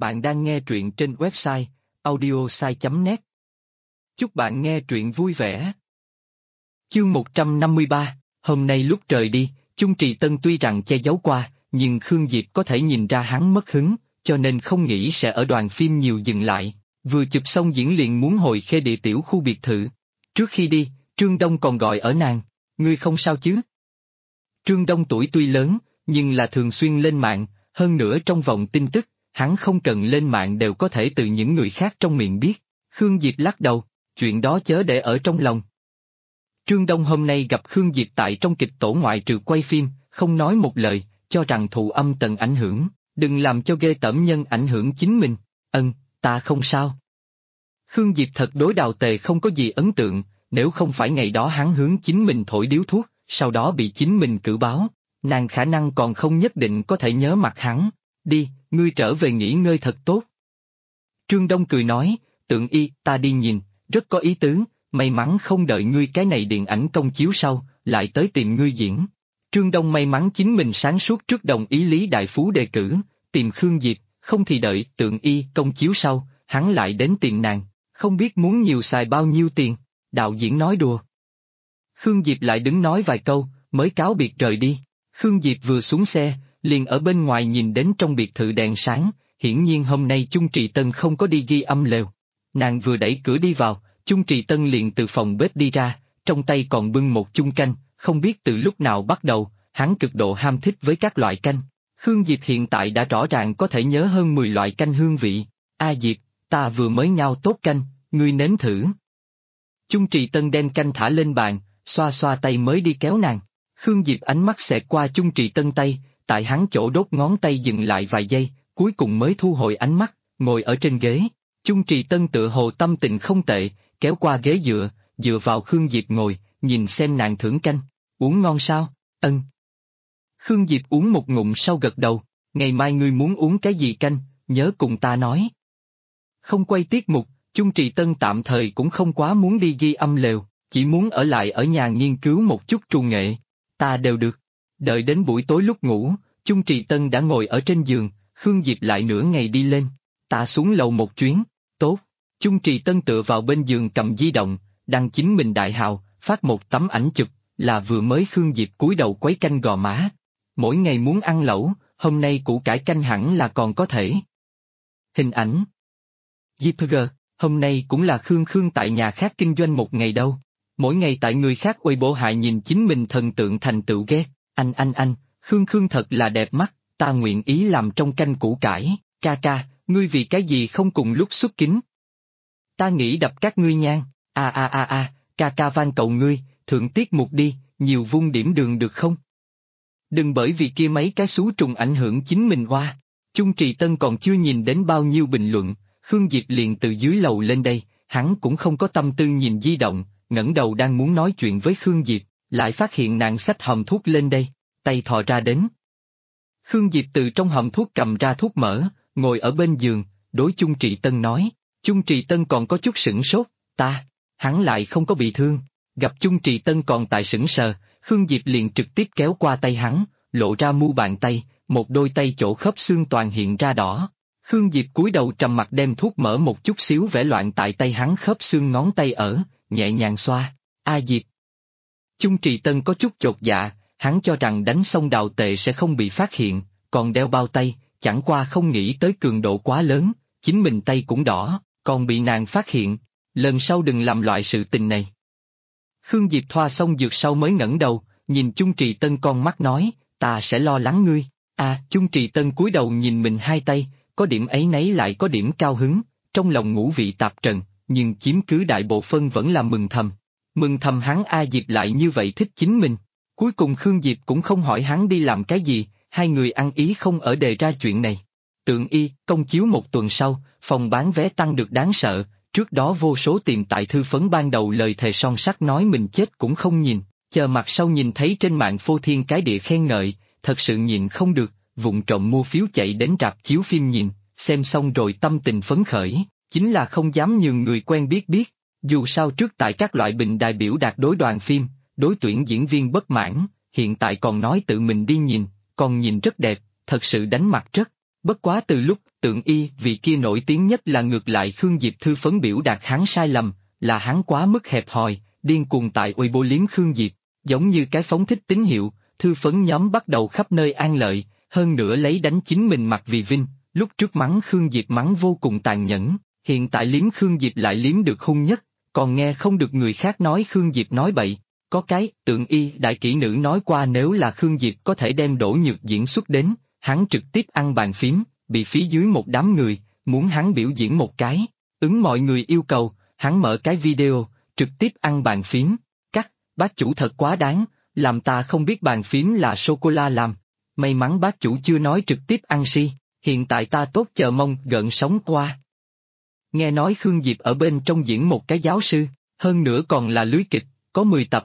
Bạn đang nghe truyện trên website audiosai.net. Chúc bạn nghe truyện vui vẻ. Chương 153, hôm nay lúc trời đi, Chung Trì Tân tuy rằng che giấu qua, nhưng Khương Diệp có thể nhìn ra hắn mất hứng, cho nên không nghĩ sẽ ở đoàn phim nhiều dừng lại, vừa chụp xong diễn liền muốn hồi Khê Địa tiểu khu biệt thự. Trước khi đi, Trương Đông còn gọi ở nàng, ngươi không sao chứ? Trương Đông tuổi tuy lớn, nhưng là thường xuyên lên mạng, hơn nữa trong vòng tin tức, hắn không cần lên mạng đều có thể từ những người khác trong miệng biết. Khương Diệp lắc đầu, chuyện đó chớ để ở trong lòng. Trương Đông hôm nay gặp Khương Diệp tại trong kịch tổ ngoại trừ quay phim, không nói một lời, cho rằng thụ âm tần ảnh hưởng, đừng làm cho ghê tởm nhân ảnh hưởng chính mình. Ta không sao. Khương Diệp thật đối Đào Tề không có gì ấn tượng, nếu không phải ngày đó hắn hướng chính mình thổi điếu thuốc, sau đó bị chính mình cử báo, nàng khả năng còn không nhất định có thể nhớ mặt hắn. Đi, ngươi trở về nghỉ ngơi thật tốt. Trương Đông cười nói, Tượng Y, ta đi nhìn, rất có ý tứ, may mắn không đợi ngươi cái này điện ảnh công chiếu sau, lại tới tìm ngươi diễn. Trương Đông may mắn chính mình sáng suốt trước đồng ý Lý Đại Phú đề cử, tìm Khương Diệp, không thì đợi Tượng Y công chiếu sau, hắn lại đến tìm nàng, không biết muốn nhiều xài bao nhiêu tiền, đạo diễn nói đùa. Khương Diệp lại đứng nói vài câu, mới cáo biệt rời đi. Khương Diệp vừa xuống xe, liền ở bên ngoài nhìn đến trong biệt thự đèn sáng, hiển nhiên hôm nay Chung Trì Tân không có đi ghi âm lều. Nàng vừa đẩy cửa đi vào, Chung Trì Tân liền từ phòng bếp đi ra, trong tay còn bưng một chung canh, không biết từ lúc nào bắt đầu, hắn cực độ ham thích với các loại canh. Khương Diệp hiện tại đã rõ ràng có thể nhớ hơn 10 loại canh hương vị. A Diệp, ta vừa mới ngao tốt canh, ngươi nếm thử. Chung Trì Tân đem canh thả lên bàn, xoa xoa tay mới đi kéo nàng. Khương Diệp ánh mắt xẹt qua Chung Trì Tân tay, tại hắn chỗ đốt ngón tay dừng lại vài giây, cuối cùng mới thu hồi ánh mắt, ngồi ở trên ghế. Chung Trì Tân tựa hồ tâm tình không tệ, kéo qua ghế dựa vào Khương Diệp ngồi, nhìn xem nàng thưởng canh. Uống ngon sao? Khương Diệp uống một ngụm sau gật đầu, ngày mai ngươi muốn uống cái gì canh, nhớ cùng ta nói. Không quay tiết mục, Chung Trì Tân tạm thời cũng không quá muốn đi ghi âm lều, chỉ muốn ở lại ở nhà nghiên cứu một chút trù nghệ. Ta đều được. Đợi đến buổi tối lúc ngủ, Chung Trì Tân đã ngồi ở trên giường, Khương Diệp lại nửa ngày đi lên. Ta xuống lầu một chuyến, tốt. Chung Trì Tân tựa vào bên giường cầm di động, đăng chính mình đại hào, phát một tấm ảnh chụp, là vừa mới Khương Diệp cúi đầu quấy canh gò má. Mỗi ngày muốn ăn lẩu, hôm nay củ cải canh hẳn là còn có thể. Hình ảnh. JPG, hôm nay cũng là Khương tại nhà khác kinh doanh một ngày đâu. Mỗi ngày tại người khác uy bổ hại nhìn chính mình thần tượng thành tựu ghét. Anh, Khương thật là đẹp mắt, ta nguyện ý làm trong canh củ cải. Ca, ngươi vì cái gì không cùng lúc xuất kính? Ta nghĩ đập các ngươi nhang. Ca van cầu ngươi, thượng tiết mục đi, nhiều vung điểm đường được không? Đừng bởi vì kia mấy cái xú trùng ảnh hưởng chính mình hoa. Chung Trì Tân còn chưa nhìn đến bao nhiêu bình luận, Khương Diệp liền từ dưới lầu lên đây, hắn cũng không có tâm tư nhìn di động, ngẩng đầu đang muốn nói chuyện với Khương Diệp, lại phát hiện nàng xách hòm thuốc lên đây, tay thò ra đến. Khương Diệp từ trong hòm thuốc cầm ra thuốc mỡ, ngồi ở bên giường, đối Chung Trì Tân nói. Chung Trì Tân còn có chút sửng sốt, hắn lại không có bị thương. Gặp Chung Trì Tân còn tại sững sờ, Khương Diệp liền trực tiếp kéo qua tay hắn, lộ ra mu bàn tay, một đôi tay chỗ khớp xương toàn hiện ra đỏ. Khương Diệp cúi đầu trầm mặt đem thuốc mỡ một chút xíu vẽ loạn tại tay hắn khớp xương ngón tay nhẹ nhàng xoa. A Diệp. Chung Trì Tân có chút chột dạ, hắn cho rằng đánh xong Đào Tề sẽ không bị phát hiện, còn đeo bao tay, chẳng qua không nghĩ tới cường độ quá lớn, chính mình tay cũng đỏ, còn bị nàng phát hiện, lần sau đừng làm loại sự tình này. Khương Diệp thoa xong dược sau mới ngẩng đầu, nhìn Chung Trì Tân con mắt nói, ta sẽ lo lắng ngươi. Chung Trì Tân cúi đầu nhìn mình hai tay, có điểm ấy nấy lại có điểm cao hứng, trong lòng ngũ vị tạp trần, nhưng chiếm cứ đại bộ phân vẫn là mừng thầm. Mừng thầm hắn A Diệp lại như vậy thích chính mình. Cuối cùng Khương Diệp cũng không hỏi hắn đi làm cái gì, hai người ăn ý không ở đề ra chuyện này. Tượng Y, công chiếu một tuần sau, phòng bán vé tăng được đáng sợ, trước đó vô số tìm tại thư phấn ban đầu lời thề son sắt nói mình chết cũng không nhìn, chờ mặt sau nhìn thấy trên mạng phô thiên cái địa khen ngợi, thật sự nhìn không được, vụng trộm mua phiếu chạy đến rạp chiếu phim nhìn, xem xong rồi tâm tình phấn khởi, chính là không dám nhường người quen biết, dù sao trước tại các loại bình đại biểu đạt đối đoàn phim, đối tuyển diễn viên bất mãn, hiện tại còn nói tự mình đi nhìn, còn nhìn rất đẹp, thật sự đánh mặt rất. Bất quá từ lúc Tượng Y vị kia nổi tiếng nhất là ngược lại Khương Diệp thư phấn biểu đạt hắn sai lầm, là hắn quá mức hẹp hòi, điên cuồng tại Weibo liếm Khương Diệp, giống như cái phóng thích tín hiệu, thư phấn nhóm bắt đầu khắp nơi an lợi, hơn nữa lấy đánh chính mình mặt vì vinh, lúc trước mắng Khương Diệp mắng vô cùng tàn nhẫn, hiện tại liếm Khương Diệp lại liếm được hung nhất, còn nghe không được người khác nói Khương Diệp nói bậy. Có cái, Tượng Y đại kỹ nữ nói qua nếu là Khương Diệp có thể đem Đỗ Nhược diễn xuất đến, hắn trực tiếp ăn bàn phím, bị phí dưới một đám người, muốn hắn biểu diễn một cái, ứng mọi người yêu cầu, hắn mở cái video, trực tiếp ăn bàn phím, cắt, bác chủ thật quá đáng, làm ta không biết bàn phím là sô-cô-la làm, may mắn bác chủ chưa nói trực tiếp ăn si, hiện tại ta tốt chờ mong gợn sóng qua. Nghe nói Khương Diệp ở bên trong diễn một cái giáo sư, hơn nữa còn là lưới kịch, có 10 tập.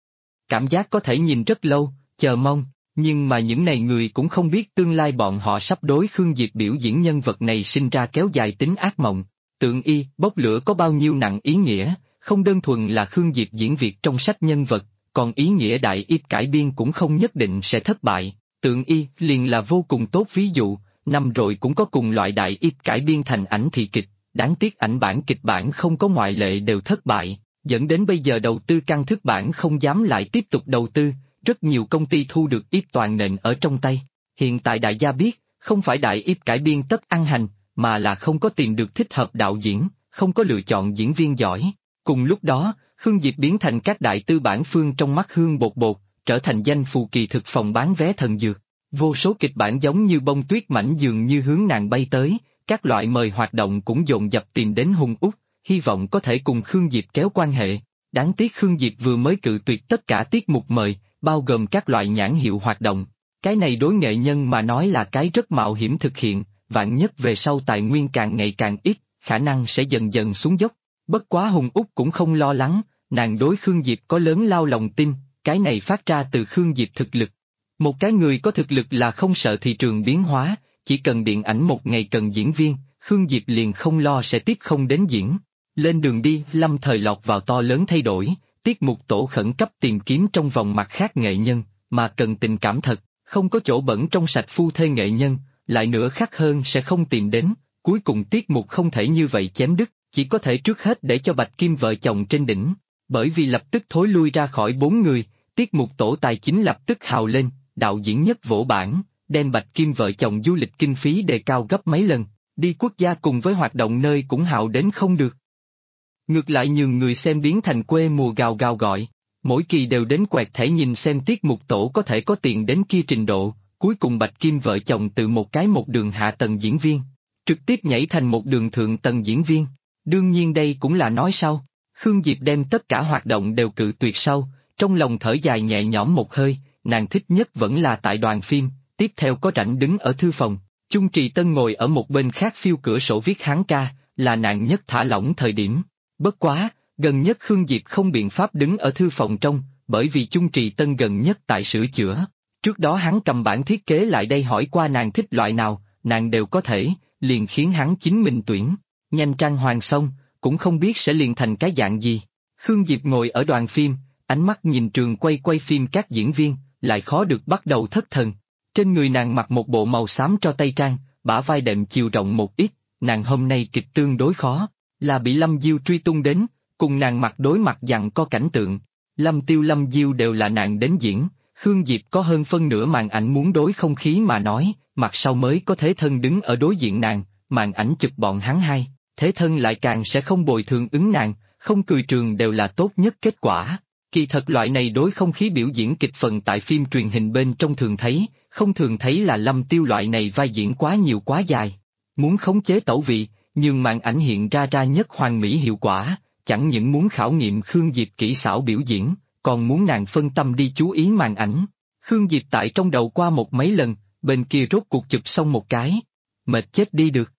Cảm giác có thể nhìn rất lâu, chờ mong, nhưng mà những này người cũng không biết tương lai bọn họ sắp đối Khương Diệp biểu diễn nhân vật này sinh ra kéo dài tính ác mộng. Tượng Y, bốc lửa có bao nhiêu nặng ý nghĩa, không đơn thuần là Khương Diệp diễn việc trong sách nhân vật, còn ý nghĩa đại yếp cải biên cũng không nhất định sẽ thất bại. Tượng Y liền là vô cùng tốt ví dụ, năm rồi cũng có cùng loại đại yếp cải biên thành ảnh thị kịch, đáng tiếc ảnh bản kịch bản không có ngoại lệ đều thất bại, dẫn đến bây giờ đầu tư căn thức bản không dám lại tiếp tục đầu tư, rất nhiều công ty thu được yếp toàn nện ở trong tay. Hiện tại đại gia biết, không phải đại yếp cải biên tất ăn hành, mà là không có tìm được thích hợp đạo diễn, không có lựa chọn diễn viên giỏi. Cùng lúc đó, Khương Diệp biến thành các đại tư bản phương trong mắt Hương Bột Bột, trở thành danh phù kỳ thực phòng bán vé thần dược. Vô số kịch bản giống như bông tuyết mảnh dường như hướng nàng bay tới, các loại mời hoạt động cũng dồn dập tìm đến Hùng Úc, hy vọng có thể cùng Khương Diệp kéo quan hệ. Đáng tiếc Khương Diệp vừa mới cự tuyệt tất cả tiết mục mời, bao gồm các loại nhãn hiệu hoạt động. Cái này đối nghệ nhân mà nói là cái rất mạo hiểm thực hiện, vạn nhất về sau tài nguyên càng ngày càng ít, khả năng sẽ dần dần xuống dốc. Bất quá Hùng Úc cũng không lo lắng, nàng đối Khương Diệp có lớn lao lòng tin, cái này phát ra từ Khương Diệp thực lực. Một cái người có thực lực là không sợ thị trường biến hóa, chỉ cần điện ảnh một ngày cần diễn viên, Khương Diệp liền không lo sẽ tiếp không đến diễn. Lên đường đi, lâm thời lọt vào to lớn thay đổi, tiết mục tổ khẩn cấp tìm kiếm trong vòng mặt khác nghệ nhân, mà cần tình cảm thật, không có chỗ bẩn trong sạch phu thê nghệ nhân, lại nữa khác hơn sẽ không tìm đến, cuối cùng tiết mục không thể như vậy chém đứt, chỉ có thể trước hết để cho Bạch Kim vợ chồng trên đỉnh, bởi vì lập tức thối lui ra khỏi 4 người, tiết mục tổ tài chính lập tức hào lên, đạo diễn nhất vỗ bản, đem Bạch Kim vợ chồng du lịch kinh phí đề cao gấp mấy lần, đi quốc gia cùng với hoạt động nơi cũng hào đến không được. Ngược lại nhường người xem biến thành quê mùa gào gào gọi, mỗi kỳ đều đến quẹt thẻ nhìn xem tiết mục tổ có thể có tiền đến kia trình độ, cuối cùng Bạch Kim vợ chồng từ một đường hạ tầng diễn viên, trực tiếp nhảy thành một đường thượng tầng diễn viên. Đương nhiên đây cũng là nói sau, Khương Diệp đem tất cả hoạt động đều cự tuyệt sau, trong lòng thở dài nhẹ nhõm một hơi, nàng thích nhất vẫn là tại đoàn phim, tiếp theo có rảnh đứng ở thư phòng, Chung Trì Tân ngồi ở một bên khác phiêu cửa sổ viết hán ca, là nàng nhất thả lỏng thời điểm. Bất quá, gần nhất Khương Diệp không biện pháp đứng ở thư phòng trong, bởi vì Chung Trì Tân gần nhất tại sửa chữa. Trước đó hắn cầm bản thiết kế lại đây hỏi qua nàng thích loại nào, nàng đều có thể, liền khiến hắn chính mình tuyển. Nhanh trang hoàn xong, cũng không biết sẽ liền thành cái dạng gì. Khương Diệp ngồi ở đoàn phim, ánh mắt nhìn trường quay phim các diễn viên, lại khó được bắt đầu thất thần. Trên người nàng mặc một bộ màu xám tro tây trang, bả vai đệm chiều rộng một ít, nàng hôm nay kịch tương đối khó, là bị Lâm Diêu truy tung đến, cùng nàng mặt đối mặt dặn co cảnh tượng. Lâm Tiêu Lâm Diêu đều là nàng đến diễn, Khương Diệp có hơn phân nửa màn ảnh muốn đối không khí mà nói, mặt sau mới có Thế Thân đứng ở đối diện nàng, màn ảnh chụp bọn hắn hai, Thế Thân lại càng sẽ không bồi thường ứng nàng, không cười trường đều là tốt nhất kết quả. Kỳ thật loại này đối không khí biểu diễn kịch phần tại phim truyền hình bên trong thường thấy, không thường thấy là Lâm Tiêu loại này vai diễn quá nhiều quá dài. Muốn khống chế tẩu vị, nhưng màn ảnh hiện ra nhất hoàn mỹ hiệu quả, chẳng những muốn khảo nghiệm Khương Diệp kỹ xảo biểu diễn, còn muốn nàng phân tâm đi chú ý màn ảnh. Khương Diệp tại trong đầu qua một mấy lần, bên kia rốt cuộc chụp xong một cái. Mệt chết đi được.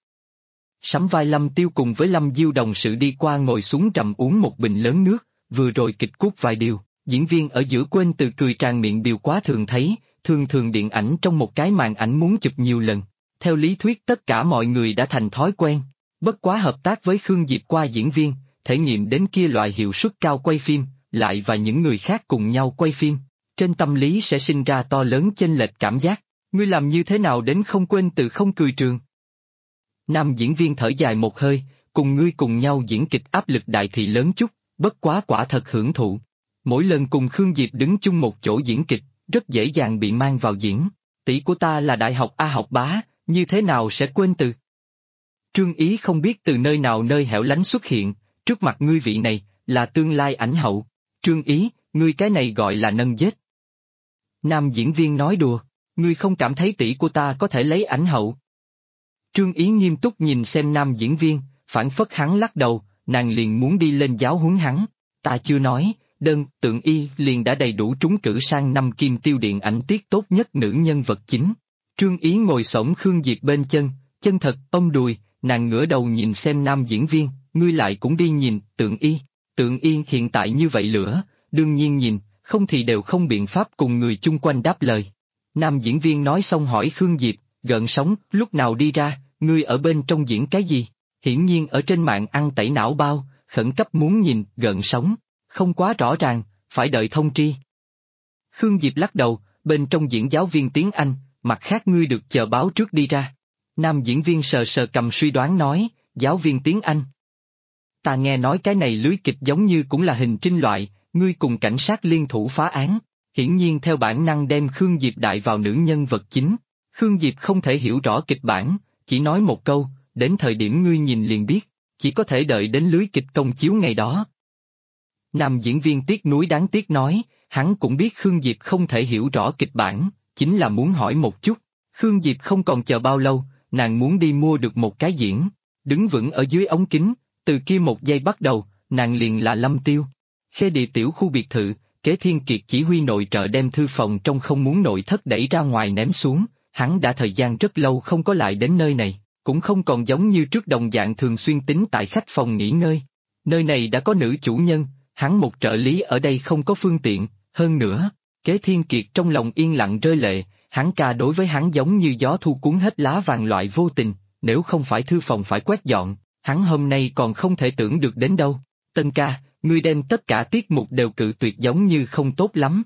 Sắm vai Lâm Tiêu cùng với Lâm Diêu đồng sự đi qua ngồi xuống trầm uống một bình lớn nước, vừa rồi kịch cút vài điều, diễn viên ở giữa quên từ cười tràn miệng điều quá thường thấy, thường điện ảnh trong một cái màn ảnh muốn chụp nhiều lần. Theo lý thuyết tất cả mọi người đã thành thói quen, bất quá hợp tác với Khương Diệp qua diễn viên, thể nghiệm đến kia loại hiệu suất cao quay phim, lại và những người khác cùng nhau quay phim, trên tâm lý sẽ sinh ra to lớn chênh lệch cảm giác. Ngươi làm như thế nào đến không quên từ không cười trường? Nam diễn viên thở dài một hơi, cùng ngươi cùng nhau diễn kịch áp lực đại thị lớn chút, bất quá quả thật hưởng thụ. Mỗi lần cùng Khương Diệp đứng chung một chỗ diễn kịch, rất dễ dàng bị mang vào diễn. Tỷ của ta là đại học A học bá, như thế nào sẽ quên từ? Trương Ý không biết từ nơi nào nơi hẻo lánh xuất hiện, trước mặt ngươi vị này, là tương lai ảnh hậu. Trương Ý, ngươi cái này gọi là nâng giết. Nam diễn viên nói đùa, ngươi không cảm thấy tỷ của ta có thể lấy ảnh hậu. Trương Ý nghiêm túc nhìn xem nam diễn viên, phản phất hắn lắc đầu, nàng liền muốn đi lên giáo huấn hắn. Ta chưa nói, đơn tượng y liền đã đầy đủ trúng cử sang năm Kim Tiêu điện ảnh tiết tốt nhất nữ nhân vật chính. Trương Ý ngồi xổm Khương Diệp bên chân thật ôm đùi, nàng ngửa đầu nhìn xem nam diễn viên, ngươi lại cũng đi nhìn, tượng y. Tượng y hiện tại như vậy lửa, đương nhiên nhìn, không thì đều không biện pháp cùng người chung quanh đáp lời. Nam diễn viên nói xong hỏi Khương Diệp, gợn sóng, lúc nào đi ra, ngươi ở bên trong diễn cái gì? Hiển nhiên ở trên mạng ăn tẩy não bao, khẩn cấp muốn nhìn, gợn sóng, không quá rõ ràng, phải đợi thông tri. Khương Diệp lắc đầu, bên trong diễn giáo viên tiếng Anh, mặt khác ngươi được chờ báo trước đi ra. Nam diễn viên sờ sờ cầm suy đoán nói, giáo viên tiếng Anh. Ta nghe nói cái này lưới kịch giống như cũng là hình trinh loại, ngươi cùng cảnh sát liên thủ phá án, hiển nhiên theo bản năng đem Khương Diệp đại vào nữ nhân vật chính. Khương Diệp không thể hiểu rõ kịch bản, chỉ nói một câu, đến thời điểm ngươi nhìn liền biết, chỉ có thể đợi đến lưới kịch công chiếu ngày đó. Nam diễn viên tiếc nuối đáng tiếc nói, hắn cũng biết Khương Diệp không thể hiểu rõ kịch bản, chính là muốn hỏi một chút. Khương Diệp không còn chờ bao lâu, nàng muốn đi mua được một cái diễn, đứng vững ở dưới ống kính, từ kia một giây bắt đầu, nàng liền là Lâm Tiêu. Khê Địa tiểu khu biệt thự, Kế Thiên Kiệt chỉ huy nội trợ đem thư phòng trong không muốn nội thất đẩy ra ngoài ném xuống, hắn đã thời gian rất lâu không có lại đến nơi này, cũng không còn giống như trước đồng dạng thường xuyên tính tại khách phòng nghỉ ngơi. Nơi này đã có nữ chủ nhân, hắn một trợ lý ở đây không có phương tiện, hơn nữa, Kế Thiên Kiệt trong lòng yên lặng rơi lệ, hắn ca đối với hắn giống như gió thu cuốn hết lá vàng loại vô tình, nếu không phải thư phòng phải quét dọn, hắn hôm nay còn không thể tưởng được đến đâu. Tân ca, ngươi đem tất cả tiết mục đều cự tuyệt giống như không tốt lắm.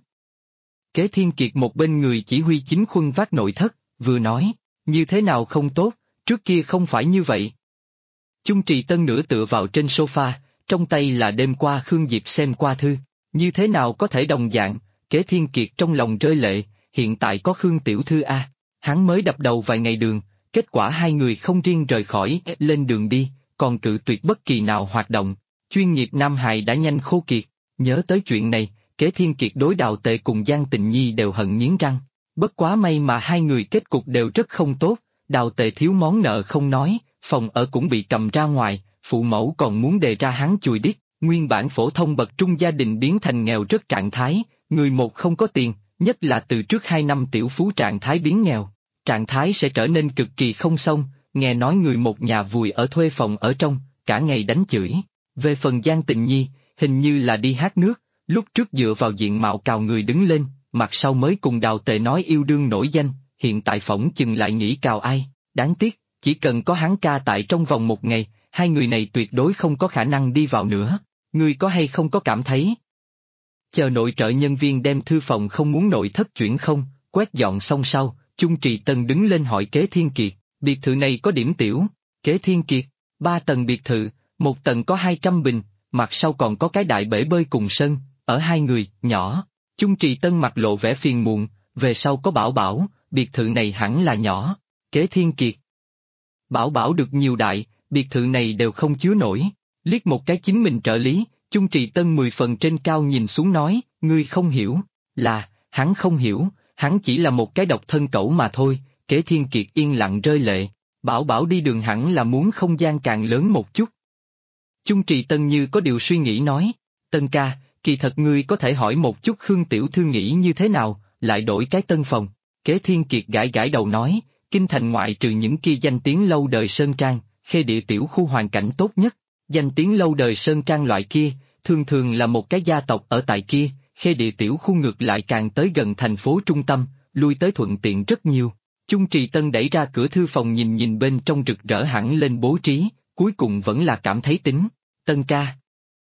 Kế Thiên Kiệt một bên người chỉ huy chính khuân vác nội thất, vừa nói, như thế nào không tốt, trước kia không phải như vậy. Chung Trì Tân nửa tựa vào trên sofa, trong tay là đêm qua Khương Diệp xem qua thư, như thế nào có thể đồng dạng, Kế Thiên Kiệt trong lòng rơi lệ, hiện tại có Khương Tiểu Thư A, hắn mới đập đầu vài ngày đường, kết quả hai người không riêng rời khỏi, lên đường đi, còn cự tuyệt bất kỳ nào hoạt động, chuyên nghiệp Nam Hài đã nhanh khô kiệt, nhớ tới chuyện này, Kế Thiên Kiệt đối Đào Tề cùng Giang Tình Nhi đều hận nghiến răng, bất quá may mà hai người kết cục đều rất không tốt, Đào Tề thiếu món nợ không nói, phòng ở cũng bị cầm ra ngoài, phụ mẫu còn muốn đề ra hắn chùi điếc, nguyên bản phổ thông bậc trung gia đình biến thành nghèo rất trạng thái, người một không có tiền, nhất là từ trước 2 năm tiểu phú trạng thái biến nghèo, trạng thái sẽ trở nên cực kỳ không xong, nghe nói người một nhà vùi ở thuê phòng ở trong, cả ngày đánh chửi. Về phần Giang Tình Nhi, hình như là đi hát nước, lúc trước dựa vào diện mạo cào người đứng lên, mặt sau mới cùng Đào Tề nói yêu đương nổi danh, hiện tại phỏng chừng lại nghĩ cào ai, đáng tiếc, chỉ cần có hắn ca tại trong vòng một ngày, hai người này tuyệt đối không có khả năng đi vào nữa, ngươi có hay không có cảm thấy? Chờ nội trợ nhân viên đem thư phòng không muốn nội thất chuyển không, quét dọn xong sau, Chung Trì Tân đứng lên hỏi Kế Thiên Kiệt, biệt thự này có điểm tiểu, Kế Thiên Kiệt, 3 tầng biệt thự, 1 tầng có 200 bình, mặt sau còn có cái đại bể bơi cùng sân, ở hai người, nhỏ. Chung Trì Tân mặt lộ vẻ phiền muộn, về sau có Bảo Bảo, biệt thự này hẳn là nhỏ. Kế Thiên Kiệt. Bảo Bảo được nhiều đại, biệt thự này đều không chứa nổi. Liếc một cái chính mình trợ lý, Chung Trì Tân 10 phần trên cao nhìn xuống nói, ngươi không hiểu, là, hắn không hiểu, hắn chỉ là một cái độc thân cẩu mà thôi. Kế Thiên Kiệt yên lặng rơi lệ, Bảo Bảo đi đường hẳn là muốn không gian càng lớn một chút. Chung Trì Tân như có điều suy nghĩ nói, Tân ca, kỳ thật ngươi có thể hỏi một chút Khương Tiểu Thư nghĩ như thế nào, lại đổi cái tân phòng. Kế Thiên Kiệt gãi gãi đầu nói, kinh thành ngoại trừ những kia danh tiếng lâu đời sơn trang, Khê Địa tiểu khu hoàn cảnh tốt nhất, danh tiếng lâu đời sơn trang loại kia, thường thường là một cái gia tộc ở tại kia, Khê Địa tiểu khu ngược lại càng tới gần thành phố trung tâm, lui tới thuận tiện rất nhiều. Chung Trì Tân đẩy ra cửa thư phòng nhìn nhìn bên trong rực rỡ hẳn lên bố trí, cuối cùng vẫn là cảm thấy tính. Tân ca.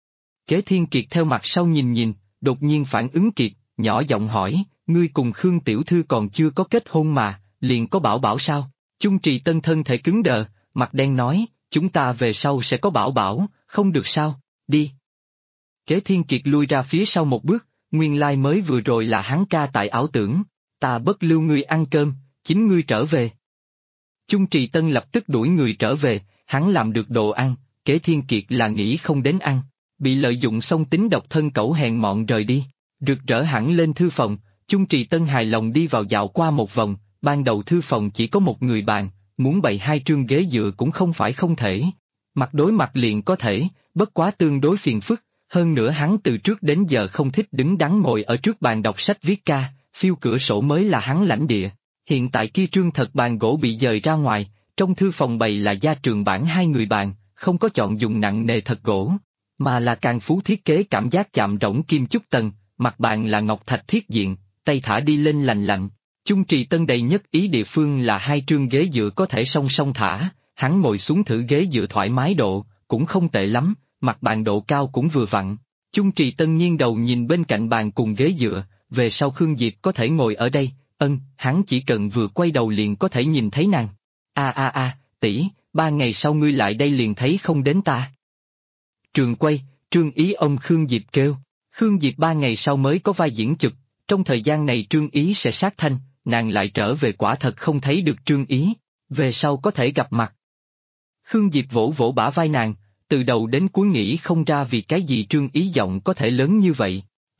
Kế Thiên Kiệt theo mặt sau nhìn nhìn, đột nhiên phản ứng kịp, nhỏ giọng hỏi, ngươi cùng Khương Tiểu Thư còn chưa có kết hôn mà, liền có bảo bảo sao? Chung Trì Tân thân thể cứng đờ, mặt đen nói, chúng ta về sau sẽ có bảo bảo, không được sao, đi. Kế Thiên Kiệt lui ra phía sau một bước, nguyên lai mới vừa rồi là hắn ca tại ảo tưởng, ta bất lưu ngươi ăn cơm, chính ngươi trở về. Chung Trì Tân lập tức đuổi người trở về, hắn làm được đồ ăn, Kế Thiên Kiệt là nghĩ không đến ăn, bị lợi dụng xong tính độc thân cẩu hèn mọn rời đi, rực rỡ hẳn lên thư phòng, Chung Trì Tân hài lòng đi vào dạo qua một vòng, ban đầu thư phòng chỉ có một người bàn, muốn bày 2 trương ghế dựa cũng không phải không thể. Mặt đối mặt liền có thể, bất quá tương đối phiền phức, hơn nữa hắn từ trước đến giờ không thích đứng đắn ngồi ở trước bàn đọc sách viết ca, phiêu cửa sổ mới là hắn lãnh địa. Hiện tại kia trương thật bàn gỗ bị dời ra ngoài, trong thư phòng bày là gia trường bản 2 người bàn, không có chọn dùng nặng nề thật gỗ, mà là càng phú thiết kế cảm giác chạm rỗng kim chúc tầng, mặt bàn là ngọc thạch thiết diện, tay thả đi lên lành lạnh. Chung Trì Tân đầy nhất ý địa phương là 2 trương ghế dựa có thể song song thả, hắn ngồi xuống thử ghế dựa thoải mái độ, cũng không tệ lắm, mặt bàn độ cao cũng vừa vặn. Chung Trì Tân nghiêng đầu nhìn bên cạnh bàn cùng ghế dựa, về sau Khương Diệp có thể ngồi ở đây, hắn chỉ cần vừa quay đầu liền có thể nhìn thấy nàng. Tỷ, 3 ngày sau ngươi lại đây liền thấy không đến ta. Trường quay, Trương Ý ông Khương Diệp kêu, Khương Diệp 3 ngày sau mới có vai diễn chụp, trong thời gian này Trương Ý sẽ sát thanh, nàng lại trở về quả thật không thấy được Trương Ý, về sau có thể gặp mặt. Khương Diệp vỗ vỗ bả vai nàng, từ đầu đến cuối nghĩ không ra vì cái gì Trương Ý giọng có thể lớn như vậy.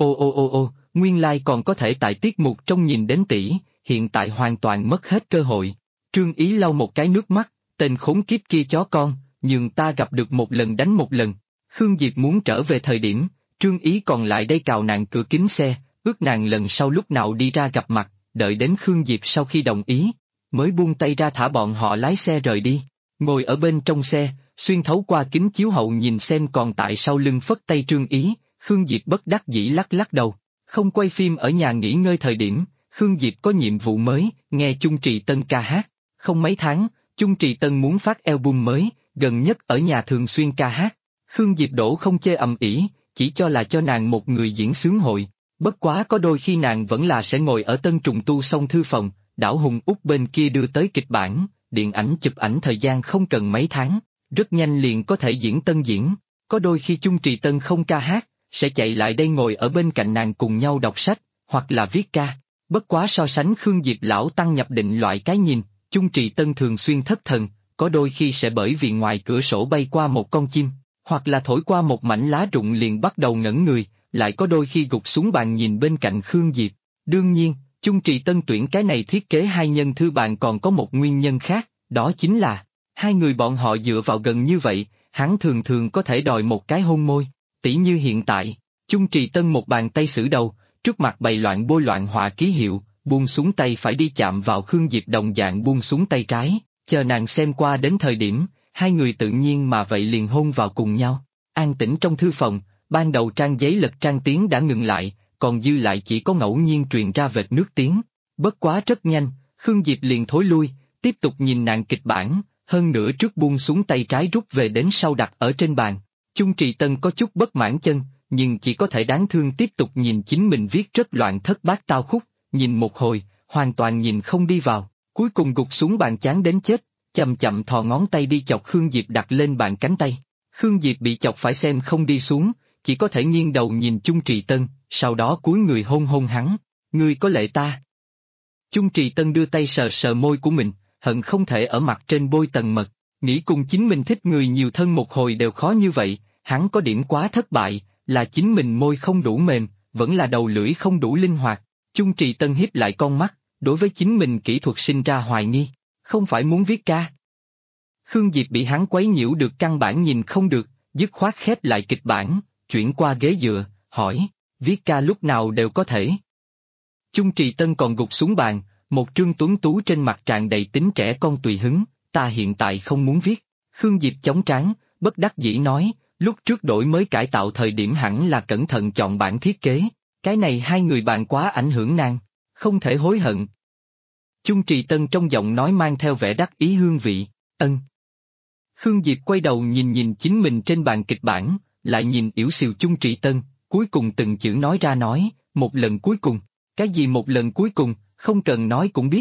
Ô, nguyên lai còn có thể tại tiết mục trong nhìn đến tỷ, hiện tại hoàn toàn mất hết cơ hội. Trương Ý lau một cái nước mắt, tên khốn kiếp kia chó con, nhưng ta gặp được một lần đánh một lần. Khương Diệp muốn trở về thời điểm, Trương Ý còn lại đây cào nàng cửa kính xe, ước nàng lần sau lúc nào đi ra gặp mặt, đợi đến Khương Diệp sau khi đồng ý, mới buông tay ra thả bọn họ lái xe rời đi. Ngồi ở bên trong xe, xuyên thấu qua kính chiếu hậu nhìn xem còn tại sau lưng phất tay Trương Ý, Khương Diệp bất đắc dĩ lắc lắc đầu. Không quay phim ở nhà nghỉ ngơi thời điểm, Khương Diệp có nhiệm vụ mới, nghe Chung Trì Tân ca hát. Không mấy tháng, Chung Trì Tân muốn phát album mới, gần nhất ở nhà thường xuyên ca hát. Khương Diệp đổ không chê ầm ĩ, chỉ cho là cho nàng một người diễn sướng hội. Bất quá có đôi khi nàng vẫn là sẽ ngồi ở Tân Trùng tu xong thư phòng, Đảo Hùng Úc bên kia đưa tới kịch bản, điện ảnh chụp ảnh thời gian không cần mấy tháng, rất nhanh liền có thể diễn tân diễn. Có đôi khi Chung Trì Tân không ca hát, sẽ chạy lại đây ngồi ở bên cạnh nàng cùng nhau đọc sách, hoặc là viết ca. Bất quá so sánh Khương Diệp lão tăng nhập định loại cái nhìn, Chung Trì Tân thường xuyên thất thần, có đôi khi sẽ bởi vì ngoài cửa sổ bay qua một con chim, hoặc là thổi qua một mảnh lá rụng liền bắt đầu ngẩn người, lại có đôi khi gục xuống bàn nhìn bên cạnh Khương Diệp. Đương nhiên, Chung Trì Tân tuyển cái này thiết kế 2 nhân thư bàn còn có một nguyên nhân khác, đó chính là, 2 người bọn họ dựa vào gần như vậy, hắn thường thường có thể đòi một cái hôn môi. Tỉ như hiện tại, Chung Trì Tân một bàn tay xử đầu, trước mặt bày loạn bôi loạn họa ký hiệu, buông xuống tay phải đi chạm vào Khương Diệp đồng dạng buông xuống tay trái, chờ nàng xem qua đến thời điểm, 2 người tự nhiên mà vậy liền hôn vào cùng nhau. An tĩnh trong thư phòng, ban đầu trang giấy lật trang tiếng đã ngừng lại, còn dư lại chỉ có ngẫu nhiên truyền ra vệt nước tiếng. Bất quá rất nhanh, Khương Diệp liền thối lui, tiếp tục nhìn nàng kịch bản, hơn nữa trước buông xuống tay trái rút về đến sau đặt ở trên bàn. Chung Trì Tân có chút bất mãn chân, nhưng chỉ có thể đáng thương tiếp tục nhìn chính mình viết rất loạn thất bát tao khúc, nhìn một hồi, hoàn toàn nhìn không đi vào, cuối cùng gục xuống bàn chán đến chết, chậm chậm thò ngón tay đi chọc Khương Diệp đặt lên bàn cánh tay. Khương Diệp bị chọc phải xem không đi xuống, chỉ có thể nghiêng đầu nhìn Chung Trì Tân, sau đó cúi người hôn hôn hắn, ngươi có lệ ta. Chung Trì Tân đưa tay sờ sờ môi của mình, hận không thể ở mặt trên bôi tầng mật, nghĩ cùng chính mình thích người nhiều thân một hồi đều khó như vậy, hắn có điểm quá thất bại, là chính mình môi không đủ mềm, vẫn là đầu lưỡi không đủ linh hoạt. Chung Trì Tân hiếp lại con mắt, đối với chính mình kỹ thuật sinh ra hoài nghi, không phải muốn viết ca. Khương Diệp bị hắn quấy nhiễu được căn bản nhìn không được, dứt khoát khép lại kịch bản, chuyển qua ghế dựa, hỏi, viết ca lúc nào đều có thể. Chung Trì Tân còn gục xuống bàn, một trương tuấn tú trên mặt tràn đầy tính trẻ con tùy hứng, ta hiện tại không muốn viết. Khương Diệp chống trán, bất đắc dĩ nói, lúc trước đổi mới cải tạo thời điểm hẳn là cẩn thận chọn bản thiết kế, cái này 2 người bạn quá ảnh hưởng nàng, không thể hối hận. Chung Trì Tân trong giọng nói mang theo vẻ đắc ý hương vị, ân. Khương Diệp quay đầu nhìn nhìn chính mình trên bàn kịch bản, lại nhìn yểu xìu Chung Trì Tân, cuối cùng từng chữ nói ra nói, một lần cuối cùng, cái gì một lần cuối cùng, không cần nói cũng biết,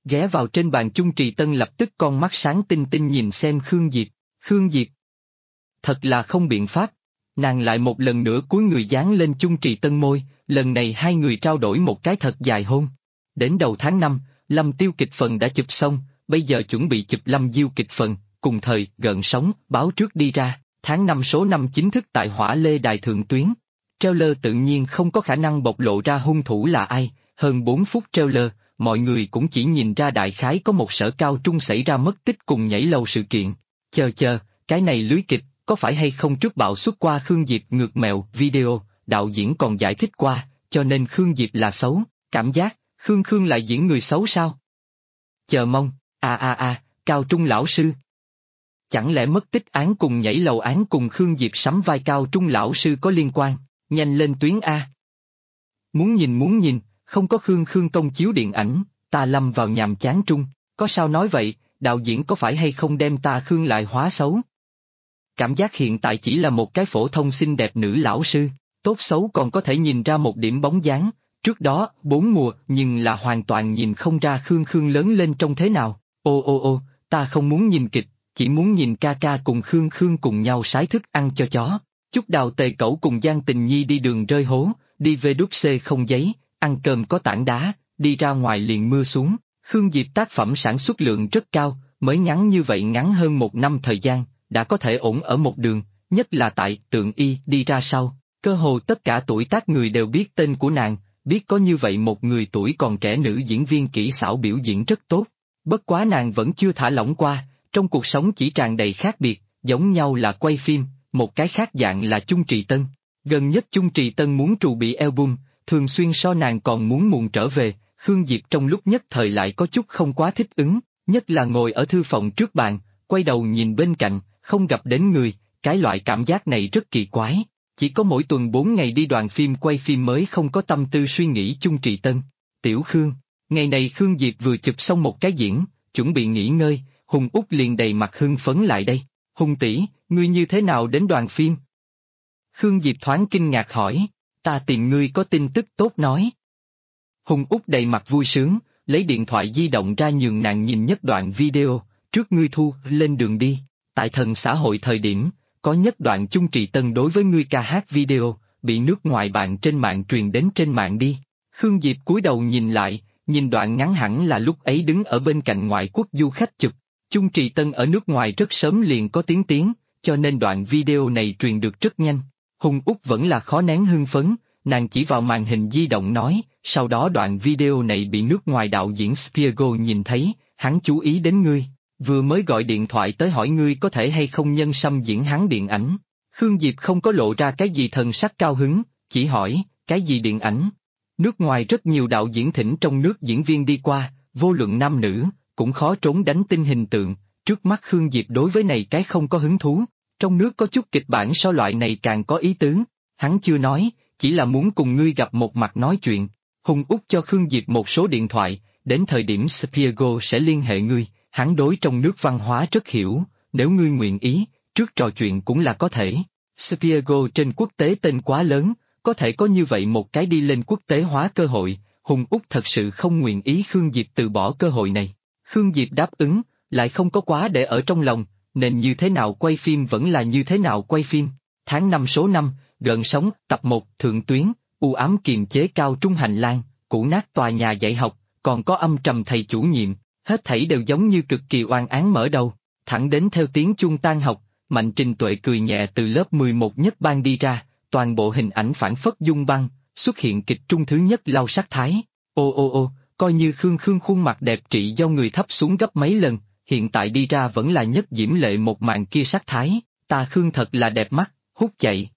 ghé vào trên bàn Chung Trì Tân lập tức con mắt sáng tinh tinh nhìn xem Khương Diệp. Khương Diệp thật là không biện pháp. Nàng lại một lần nữa cúi người dán lên Chung Trì Tân môi, lần này hai người trao đổi một cái thật dài hôn. Đến đầu tháng 5, Lâm Tiêu kịch phần đã chụp xong, bây giờ chuẩn bị chụp Lâm Diêu kịch phần, cùng thời Gợn Sóng báo trước đi ra, tháng 5 số 5 chính thức tại Hỏa Lê Đài thượng tuyến. Trailer tự nhiên không có khả năng bộc lộ ra hung thủ là ai, hơn 4 phút trailer, mọi người cũng chỉ nhìn ra đại khái có một Sở Cao Trung xảy ra mất tích cùng nhảy lầu sự kiện. Chờ, cái này lưới kịch, có phải hay không trước bạo xuất qua Khương Diệp ngược mèo video, đạo diễn còn giải thích qua, cho nên Khương Diệp là xấu, cảm giác, Khương lại diễn người xấu sao? Chờ mong, Cao Trung lão sư. Chẳng lẽ mất tích án cùng nhảy lầu án cùng Khương Diệp sắm vai Cao Trung lão sư có liên quan, nhanh lên tuyến A. Muốn nhìn, không có Khương công chiếu điện ảnh, ta lâm vào nhàm chán trung, có sao nói vậy, đạo diễn có phải hay không đem ta Khương lại hóa xấu? Cảm giác hiện tại chỉ là một cái phổ thông xinh đẹp nữ lão sư, tốt xấu còn có thể nhìn ra một điểm bóng dáng, trước đó 4 mùa nhưng là hoàn toàn nhìn không ra Khương lớn lên trông thế nào, ô, ta không muốn nhìn kịch, chỉ muốn nhìn ca cùng Khương cùng nhau sái thức ăn cho chó. Chúc Đào Tề Cẩu cùng Giang Tình Nhi đi đường rơi hố, đi về đúc xê không giấy, ăn cơm có tảng đá, đi ra ngoài liền mưa xuống. Khương Diệp tác phẩm sản xuất lượng rất cao, mới ngắn như vậy ngắn hơn 1 năm thời gian, đã có thể ổn ở một đường, nhất là tại Tượng Y đi ra sau. Cơ hồ tất cả tuổi tác người đều biết tên của nàng, biết có như vậy một người tuổi còn trẻ nữ diễn viên kỹ xảo biểu diễn rất tốt. Bất quá nàng vẫn chưa thả lỏng qua, trong cuộc sống chỉ tràn đầy khác biệt, giống nhau là quay phim, một cái khác dạng là Chung Trì Tân. Gần nhất Chung Trì Tân muốn trù bị album, thường xuyên so nàng còn muốn muộn trở về, Khương Diệp trong lúc nhất thời lại có chút không quá thích ứng, nhất là ngồi ở thư phòng trước bàn, quay đầu nhìn bên cạnh, không gặp đến người, cái loại cảm giác này rất kỳ quái. Chỉ có mỗi tuần 4 ngày đi đoàn phim quay phim mới không có tâm tư suy nghĩ Chung Trì Tân. Tiểu Khương, ngày này Khương Diệp vừa chụp xong một cái diễn, chuẩn bị nghỉ ngơi, Hùng Út liền đầy mặt hưng phấn lại đây. Hùng tỷ, ngươi như thế nào đến đoàn phim? Khương Diệp thoáng kinh ngạc hỏi, ta tìm ngươi có tin tức tốt nói. Hùng Út đầy mặt vui sướng, lấy điện thoại di động ra nhường nàng nhìn nhất đoạn video, trước ngươi thu lên đường đi, tại thần xã hội thời điểm, có nhất đoạn Chung Trì Tân đối với ngươi ca hát video, bị nước ngoài bạn trên mạng truyền đến trên mạng đi. Khương Diệp cúi đầu nhìn lại, nhìn đoạn ngắn hẳn là lúc ấy đứng ở bên cạnh ngoại quốc du khách chụp. Chung Trì Tân ở nước ngoài rất sớm liền có tiếng, cho nên đoạn video này truyền được rất nhanh. Hùng Út vẫn là khó nén hưng phấn, nàng chỉ vào màn hình di động nói, sau đó đoạn video này bị nước ngoài đạo diễn Spiego nhìn thấy, hắn chú ý đến ngươi, vừa mới gọi điện thoại tới hỏi ngươi có thể hay không nhân xăm diễn hắn điện ảnh. Khương Diệp không có lộ ra cái gì thần sắc cao hứng, chỉ hỏi, cái gì điện ảnh? Nước ngoài rất nhiều đạo diễn thỉnh trong nước diễn viên đi qua, vô luận nam nữ, cũng khó trốn đánh tin hình tượng, trước mắt Khương Diệp đối với này cái không có hứng thú, trong nước có chút kịch bản so loại này càng có ý tứ, hắn chưa nói, chỉ là muốn cùng ngươi gặp một mặt nói chuyện. Hùng Út cho Khương Diệp một số điện thoại, đến thời điểm Spiego sẽ liên hệ ngươi, hắn đối trong nước văn hóa rất hiểu, nếu ngươi nguyện ý, trước trò chuyện cũng là có thể. Spiego trên quốc tế tên quá lớn, có thể có như vậy một cái đi lên quốc tế hóa cơ hội, Hùng Út thật sự không nguyện ý Khương Diệp từ bỏ cơ hội này. Khương Diệp đáp ứng, lại không có quá để ở trong lòng, nên như thế nào quay phim vẫn là như thế nào quay phim. Tháng 5 số 5, Gợn Sóng, tập 1, thượng tuyến, u ám kiềm chế cao trung hành lang, cũ nát tòa nhà dạy học, còn có âm trầm thầy chủ nhiệm, hết thảy đều giống như cực kỳ oan án mở đầu. Thẳng đến theo tiếng chuông tan học, Mạnh Trình Tuệ cười nhẹ từ lớp 11 nhất ban đi ra, toàn bộ hình ảnh phản phất dung băng, xuất hiện kịch trung thứ nhất lau sắc thái. Ô, coi như Khương khuôn mặt đẹp trị do người thấp xuống gấp mấy lần, hiện tại đi ra vẫn là nhất diễm lệ một màn kia sắc thái, ta Khương thật là đẹp mắt, hút chạy.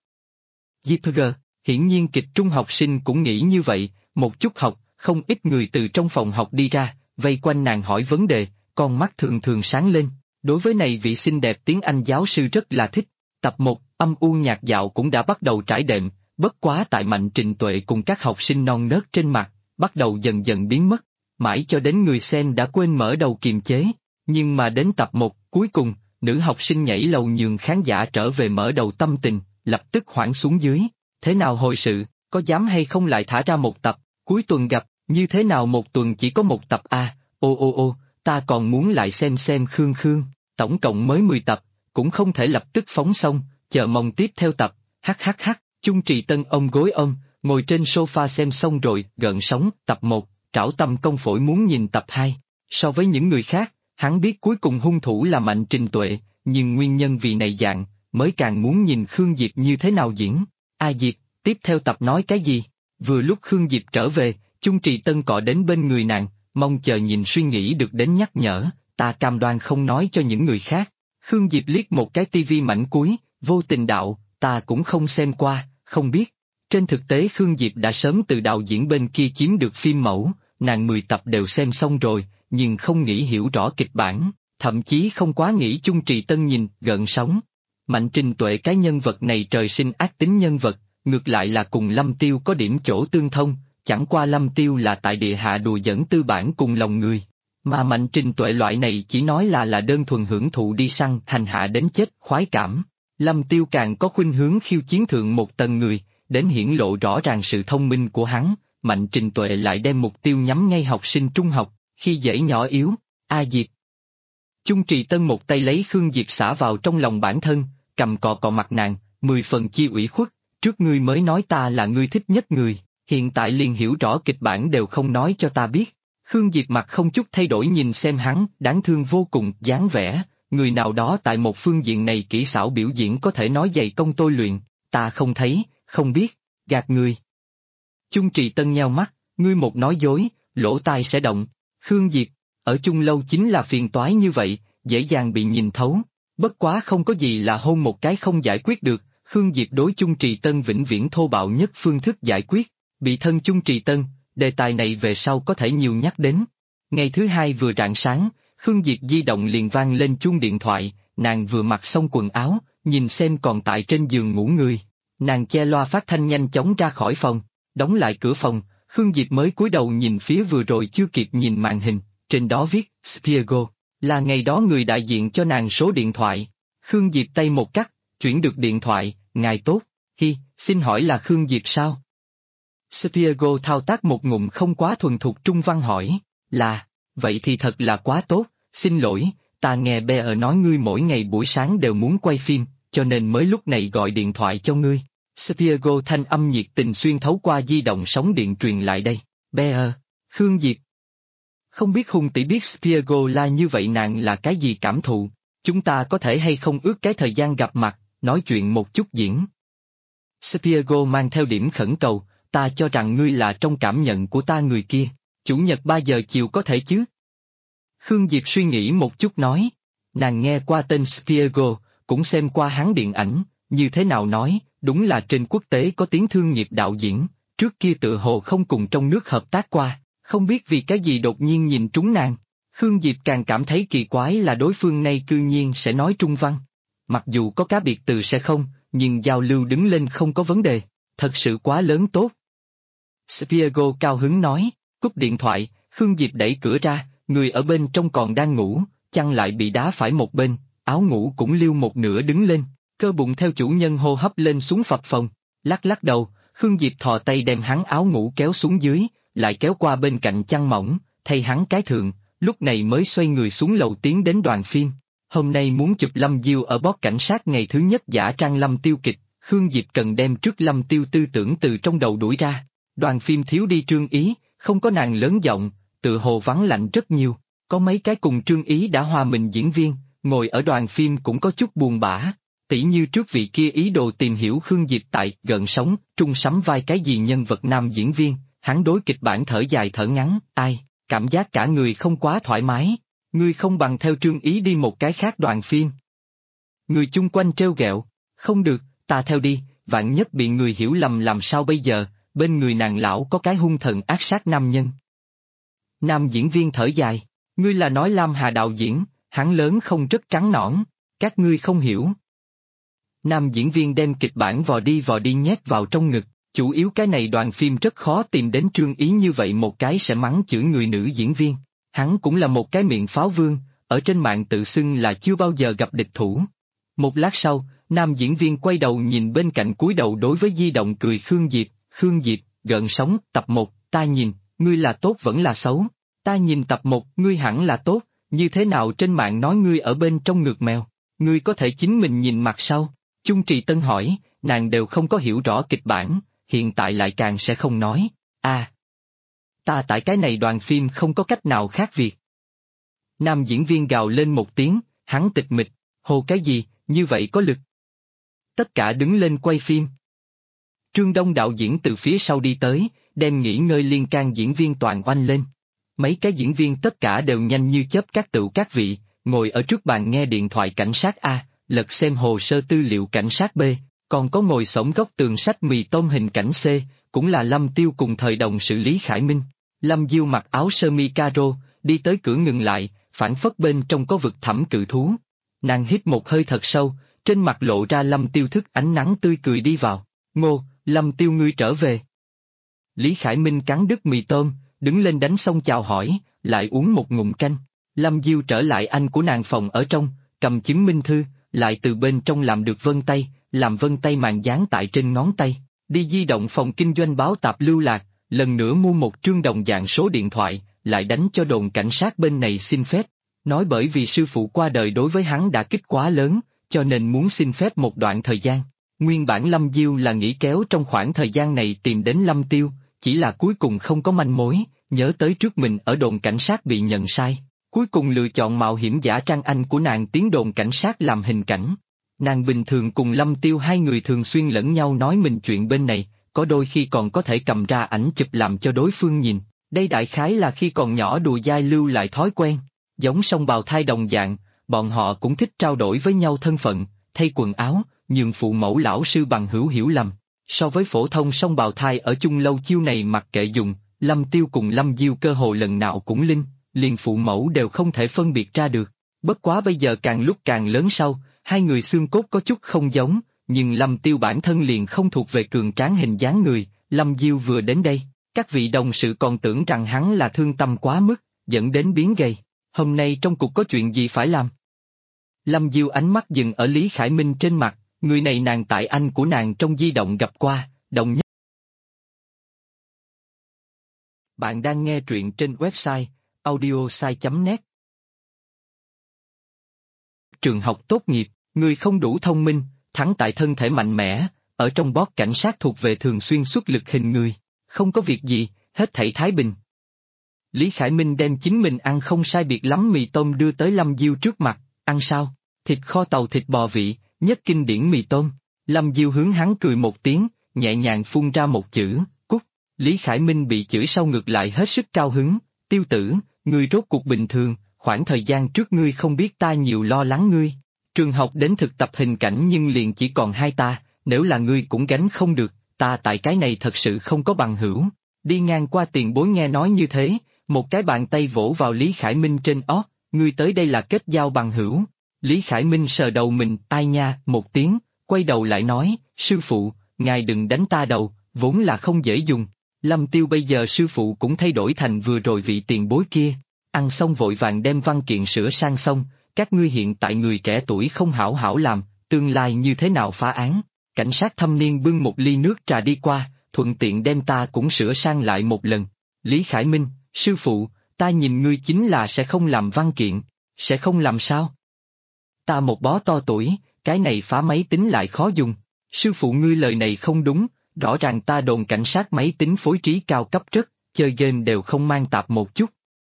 GPG, hiển nhiên kịch trung học sinh cũng nghĩ như vậy, một chút học, không ít người từ trong phòng học đi ra, vây quanh nàng hỏi vấn đề, con mắt thường sáng lên, đối với này vị xinh đẹp tiếng Anh giáo sư rất là thích. Tập 1, âm u nhạc dạo cũng đã bắt đầu trải đệm, bất quá tại Mạnh Trình Tuệ cùng các học sinh non nớt trên mặt, bắt đầu dần dần biến mất, mãi cho đến người xem đã quên mở đầu kiềm chế. Nhưng mà đến tập 1, cuối cùng, nữ học sinh nhảy lầu nhường khán giả trở về mở đầu tâm tình, lập tức hoảng xuống dưới. Thế nào hồi sự, có dám hay không lại thả ra một tập, cuối tuần gặp, như thế nào một tuần chỉ có một tập a? Ô, ta còn muốn lại xem Khương Khương, tổng cộng mới 10 tập, cũng không thể lập tức phóng xong, chờ mong tiếp theo tập, hắc. Chung Trì Tân ôm gối ôm, ngồi trên sofa xem xong rồi, gợn sóng, tập 1, trảo tâm công phổi muốn nhìn tập 2. So với những người khác, hắn biết cuối cùng hung thủ là Mạnh Trình Tuệ, nhưng nguyên nhân vì này dạng, mới càng muốn nhìn Khương Diệp như thế nào diễn. Diệp, tiếp theo tập nói cái gì? Vừa lúc Khương Diệp trở về, Chung Trì Tân cọ đến bên người nàng, mong chờ nhìn suy nghĩ được đến nhắc nhở, ta cam đoan không nói cho những người khác. Khương Diệp liếc một cái tivi mảnh cuối, vô tình đạo, ta cũng không xem qua, không biết. Trên thực tế Khương Diệp đã sớm từ đạo diễn bên kia chiếm được phim mẫu, nàng 10 tập đều xem xong rồi, nhưng không nghĩ hiểu rõ kịch bản, thậm chí không quá nghĩ Chung Trì Tân nhìn, gợn sóng. Mạnh Trình Tuệ cái nhân vật này trời sinh ác tính nhân vật, ngược lại là cùng Lâm Tiêu có điểm chỗ tương thông, chẳng qua Lâm Tiêu là tại địa hạ đùa dẫn tư bản cùng lòng người. Mà Mạnh Trình Tuệ loại này chỉ nói là đơn thuần hưởng thụ đi săn hành hạ đến chết khoái cảm. Lâm Tiêu càng có khuynh hướng khiêu chiến thượng một tầng người, đến hiển lộ rõ ràng sự thông minh của hắn, Mạnh Trình Tuệ lại đem mục tiêu nhắm ngay học sinh trung học, khi dễ nhỏ yếu, Diệp. Chung Trì Tân một tay lấy Khương Diệp xả vào trong lòng bản thân, cầm cọ mặt nàng, 10 phần chi ủy khuất, trước ngươi mới nói ta là ngươi thích nhất người, hiện tại liền hiểu rõ kịch bản đều không nói cho ta biết. Khương Diệp mặt không chút thay đổi nhìn xem hắn, đáng thương vô cùng, dáng vẻ, người nào đó tại một phương diện này kỹ xảo biểu diễn có thể nói dày công tôi luyện, ta không thấy, không biết, gạt người. Chung Trì Tân nheo mắt, ngươi một nói dối, lỗ tai sẽ động. Khương Diệp, ở chung lâu chính là phiền toái như vậy, dễ dàng bị nhìn thấu, bất quá không có gì là hôn một cái không giải quyết được. Khương Diệp đối Chung Trì Tân vĩnh viễn thô bạo nhất phương thức giải quyết, bị thân Chung Trì Tân, đề tài này về sau có thể nhiều nhắc đến. Ngày thứ hai vừa rạng sáng, Khương Diệp di động liền vang lên chuông điện thoại, nàng vừa mặc xong quần áo, nhìn xem còn tại trên giường ngủ người. Nàng che loa phát thanh nhanh chóng ra khỏi phòng, đóng lại cửa phòng, Khương Diệp mới cúi đầu nhìn phía vừa rồi chưa kịp nhìn màn hình, trên đó viết, Spiego, là ngày đó người đại diện cho nàng số điện thoại. Khương Diệp tay một cắt, chuyển được điện thoại, ngài tốt, xin hỏi là Khương Diệp sao? Spiego thao tác một ngụm không quá thuần thục trung văn hỏi, là, vậy thì thật là quá tốt, xin lỗi, ta nghe Bear nói ngươi mỗi ngày buổi sáng đều muốn quay phim, cho nên mới lúc này gọi điện thoại cho ngươi. Spiego thanh âm nhiệt tình xuyên thấu qua di động sóng điện truyền lại đây, Bear, Khương Diệp. Không biết Hùng tỷ biết Spiego là như vậy nàng là cái gì cảm thụ, chúng ta có thể hay không ước cái thời gian gặp mặt, nói chuyện một chút diễn. Spiego mang theo điểm khẩn cầu, ta cho rằng ngươi là trong cảm nhận của ta người kia, chủ nhật 3 giờ chiều có thể chứ? Khương Diệp suy nghĩ một chút nói, nàng nghe qua tên Spiego, cũng xem qua hắn điện ảnh, như thế nào nói, đúng là trên quốc tế có tiếng thương nghiệp đạo diễn, trước kia tự hồ không cùng trong nước hợp tác qua, không biết vì cái gì đột nhiên nhìn trúng nàng. Khương Diệp càng cảm thấy kỳ quái là đối phương này cư nhiên sẽ nói trung văn. Mặc dù có cá biệt từ sẽ không, nhưng giao lưu đứng lên không có vấn đề, thật sự quá lớn tốt. Spiego cao hứng nói, cúp điện thoại, Khương Diệp đẩy cửa ra, người ở bên trong còn đang ngủ, chăn lại bị đá phải một bên, áo ngủ cũng liêu một nửa đứng lên, cơ bụng theo chủ nhân hô hấp lên xuống phập phồng, lắc đầu, Khương Diệp thò tay đem hắn áo ngủ kéo xuống dưới, lại kéo qua bên cạnh chăn mỏng, thay hắn cái thượng, lúc này mới xoay người xuống lầu tiến đến đoàn phim. Hôm nay muốn chụp Lâm Diêu ở boss cảnh sát ngày thứ nhất giả trang Lâm Tiêu kịch, Khương Diệp cần đem trước Lâm Tiêu tư tưởng từ trong đầu đuổi ra. Đoàn phim thiếu đi Trương Ý, không có nàng lớn giọng, tự hồ vắng lạnh rất nhiều, có mấy cái cùng Trương Ý đã hòa mình diễn viên, ngồi ở đoàn phim cũng có chút buồn bã, tỉ như trước vị kia ý đồ tìm hiểu Khương Diệp tại Gợn Sóng, trung sắm vai cái gì nhân vật nam diễn viên, hắn đối kịch bản thở dài thở ngắn, cảm giác cả người không quá thoải mái, ngươi không bằng theo Trương Ý đi một cái khác đoàn phim. Người chung quanh trêu ghẹo, không được, ta theo đi, vạn nhất bị người hiểu lầm làm sao bây giờ, bên người nàng lão có cái hung thần ác sát nam nhân. Nam diễn viên thở dài, ngươi là nói Lam Hà đạo diễn, hắn lớn không rất trắng nõn, các ngươi không hiểu. Nam diễn viên đem kịch bản vò đi nhét vào trong ngực, chủ yếu cái này đoàn phim rất khó tìm đến Trương Ý như vậy một cái sẽ mắng chửi người nữ diễn viên, hắn cũng là một cái miệng pháo vương, ở trên mạng tự xưng là chưa bao giờ gặp địch thủ. Một lát sau, nam diễn viên quay đầu nhìn bên cạnh cúi đầu đối với di động cười Khương Diệp, Gợn Sóng, tập 1, ta nhìn, ngươi là tốt vẫn là xấu. Ta nhìn tập 1, ngươi hẳn là tốt, như thế nào trên mạng nói ngươi ở bên trong ngược mèo, ngươi có thể chính mình nhìn mặt sau. Chung Trì Tân hỏi, nàng đều không có hiểu rõ kịch bản, hiện tại lại càng sẽ không nói, ta tại cái này đoàn phim không có cách nào khác việc. Nam diễn viên gào lên một tiếng, hắn tịch mịch, hồ cái gì, như vậy có lực. Tất cả đứng lên quay phim. Trương Đông đạo diễn từ phía sau đi tới, đem nghỉ ngơi liên can diễn viên toàn oanh lên. Mấy cái diễn viên tất cả đều nhanh như chớp các vị, ngồi ở trước bàn nghe điện thoại cảnh sát A, lật xem hồ sơ tư liệu cảnh sát B, còn có ngồi xổm góc tường sách mì tôm hình cảnh C, cũng là Lâm Tiêu cùng thời đồng xử lý Khải Minh. Lâm Diêu mặc áo sơ mi caro, đi tới cửa ngừng lại, phảng phất bên trong có vực thẳm cự thú. Nàng hít một hơi thật sâu, trên mặt lộ ra Lâm Tiêu thức ánh nắng tươi cười đi vào. Ngô, Lâm Tiêu ngươi trở về. Lý Khải Minh cắn đứt mì tôm, đứng lên đánh xong chào hỏi, lại uống một ngụm canh. Lâm Diêu trở lại anh của nàng phòng ở trong, cầm chứng minh thư, lại từ bên trong làm được vân tay, làm vân tay màn dán tại trên ngón tay, đi di động phòng kinh doanh báo tạp lưu lạc, lần nữa mua một trương đồng dạng số điện thoại, lại đánh cho đồn cảnh sát bên này xin phép, nói bởi vì sư phụ qua đời đối với hắn đã kích quá lớn, cho nên muốn xin phép một đoạn thời gian. Nguyên bản Lâm Diêu là nghĩ kéo trong khoảng thời gian này tìm đến Lâm Tiêu, chỉ là cuối cùng không có manh mối, nhớ tới trước mình ở đồn cảnh sát bị nhận sai, cuối cùng lựa chọn mạo hiểm giả trang anh của nàng tiến đồn cảnh sát làm hình cảnh. Nàng bình thường cùng Lâm Tiêu hai người thường xuyên lẫn nhau nói mình chuyện bên này, có đôi khi còn có thể cầm ra ảnh chụp làm cho đối phương nhìn, đây đại khái là khi còn nhỏ đùa dai lưu lại thói quen, giống song bào thai đồng dạng, bọn họ cũng thích trao đổi với nhau thân phận, thay quần áo, nhường phụ mẫu lão sư bằng hữu hiểu lầm. So với phổ thông song bào thai ở chung lâu chiêu này mặc kệ dùng, Lâm Tiêu cùng Lâm Diêu cơ hồ lần nào cũng linh, liền phụ mẫu đều không thể phân biệt ra được. Bất quá bây giờ càng lúc càng lớn sau, hai người xương cốt có chút không giống, nhưng Lâm Tiêu bản thân liền không thuộc về cường tráng hình dáng người. Lâm Diêu vừa đến đây, các vị đồng sự còn tưởng rằng hắn là thương tâm quá mức, dẫn đến biến gầy. Hôm nay trong cục có chuyện gì phải làm? Lâm Diêu ánh mắt dừng ở Lý Khải Minh trên mặt, người này nàng tại anh của nàng trong di động gặp qua, đồng nhất. Bạn đang nghe truyện trên website audiosai.net. Trường học tốt nghiệp, người không đủ thông minh, thắng tại thân thể mạnh mẽ, ở trong boss cảnh sát thuộc về thường xuyên xuất lực hình người, không có việc gì, hết thảy thái bình. Lý Khải Minh đem chính mình ăn không sai biệt lắm mì tôm đưa tới Lâm Diêu trước mặt, ăn sao? Thịt kho tàu thịt bò vị, nhất kinh điển mì tôm. Lâm Diêu hướng hắn cười một tiếng, nhẹ nhàng phun ra một chữ, cút. Lý Khải Minh bị chửi sau ngược lại hết sức cao hứng, Tiêu tử, ngươi rốt cuộc bình thường, khoảng thời gian trước ngươi không biết ta nhiều lo lắng ngươi. Trường học đến thực tập hình cảnh nhưng liền chỉ còn hai ta, nếu là ngươi cũng gánh không được, ta tại cái này thật sự không có bằng hữu. Đi ngang qua tiền bối nghe nói như thế, một cái bàn tay vỗ vào Lý Khải Minh trên ót, ngươi tới đây là kết giao bằng hữu. Lý Khải Minh sờ đầu mình, ai nha, một tiếng, quay đầu lại nói, sư phụ, ngài đừng đánh ta đầu, vốn là không dễ dùng. Lâm Tiêu bây giờ sư phụ cũng thay đổi thành vừa rồi vị tiền bối kia, ăn xong vội vàng đem văn kiện sửa sang xong, các ngươi hiện tại người trẻ tuổi không hảo hảo làm, tương lai như thế nào phá án. Cảnh sát thâm niên bưng một ly nước trà đi qua, thuận tiện đem ta cũng sửa sang lại một lần. Lý Khải Minh, sư phụ, ta nhìn ngươi chính là sẽ không làm văn kiện, sẽ không làm sao? Ta một bó to tuổi, cái này phá máy tính lại khó dùng. Sư phụ ngươi lời này không đúng, rõ ràng ta đồn cảnh sát máy tính phối trí cao cấp rất, chơi game đều không mang tạp một chút.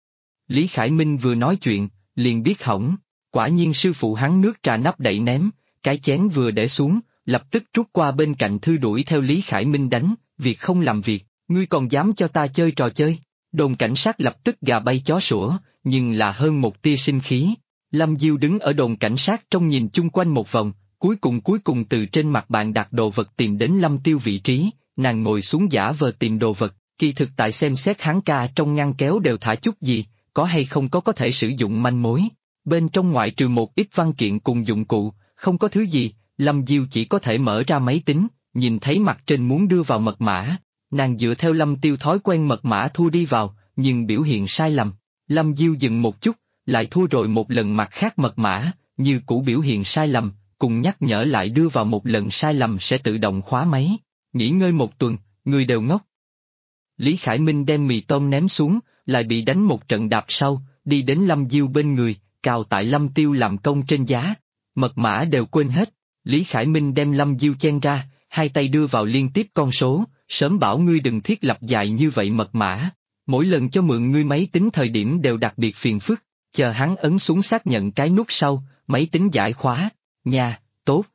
Lý Khải Minh vừa nói chuyện, liền biết hỏng, quả nhiên sư phụ hắn nước trà nắp đậy ném, cái chén vừa để xuống, lập tức rút qua bên cạnh thư đuổi theo Lý Khải Minh đánh, việc không làm việc, ngươi còn dám cho ta chơi trò chơi. Đồn cảnh sát lập tức gà bay chó sủa, nhưng là hơn một tia sinh khí. Lâm Diêu đứng ở đồn cảnh sát trong nhìn chung quanh một vòng, cuối cùng từ trên mặt bàn đặt đồ vật tìm đến Lâm Tiêu vị trí, nàng ngồi xuống giả vờ tìm đồ vật, kỳ thực tại xem xét hắn ca trong ngăn kéo đều thả chút gì, có hay không có thể sử dụng manh mối. Bên trong ngoại trừ một ít văn kiện cùng dụng cụ, không có thứ gì, Lâm Diêu chỉ có thể mở ra máy tính, nhìn thấy mặt trên muốn đưa vào mật mã, nàng dựa theo Lâm Tiêu thói quen mật mã thu đi vào, nhưng biểu hiện sai lầm. Lâm Diêu dừng một chút, lại thu rồi một lần mặt khác mật mã, như cũ biểu hiện sai lầm, cùng nhắc nhở lại đưa vào một lần sai lầm sẽ tự động khóa máy. Nghỉ ngơi một tuần, người đều ngốc. Lý Khải Minh đem mì tôm ném xuống, lại bị đánh một trận đạp sau, đi đến Lâm Diêu bên người, cào tại Lâm Tiêu làm công trên giá. Mật mã đều quên hết, Lý Khải Minh đem Lâm Diêu chen ra, hai tay đưa vào liên tiếp con số, sớm bảo ngươi đừng thiết lập dài như vậy mật mã. Mỗi lần cho mượn ngươi máy tính thời điểm đều đặc biệt phiền phức, chờ hắn ấn xuống xác nhận cái nút sau, máy tính giải khóa, nha, tốt.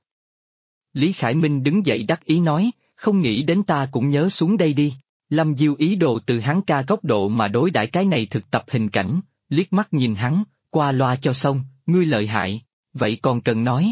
Lý Khải Minh đứng dậy đắc ý nói, không nghĩ đến ta cũng nhớ xuống đây đi. Lâm Diêu ý đồ từ hắn ca góc độ mà đối đãi cái này thực tập hình cảnh, liếc mắt nhìn hắn, qua loa cho xong, ngươi lợi hại, vậy còn cần nói.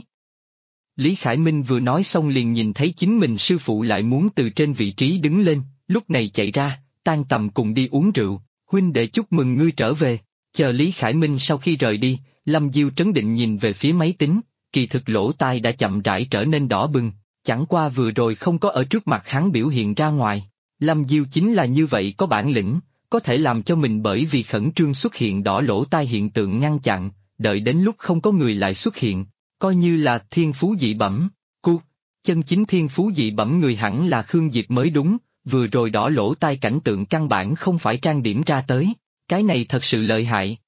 Lý Khải Minh vừa nói xong liền nhìn thấy chính mình sư phụ lại muốn từ trên vị trí đứng lên, lúc này chạy ra, tan tầm cùng đi uống rượu, huynh đệ chúc mừng ngươi trở về. Chờ Lý Khải Minh sau khi rời đi, Lâm Diêu trấn định nhìn về phía máy tính, kỳ thực lỗ tai đã chậm rãi trở nên đỏ bừng, chẳng qua vừa rồi không có ở trước mặt hắn biểu hiện ra ngoài. Lâm Diêu chính là như vậy có bản lĩnh, có thể làm cho mình bởi vì khẩn trương xuất hiện đỏ lỗ tai hiện tượng ngăn chặn, đợi đến lúc không có người lại xuất hiện, coi như là thiên phú dị bẩm. Chân chính thiên phú dị bẩm người hẳn là Khương Diệp mới đúng, vừa rồi đỏ lỗ tai cảnh tượng căn bản không phải trang điểm ra tới, cái này thật sự lợi hại.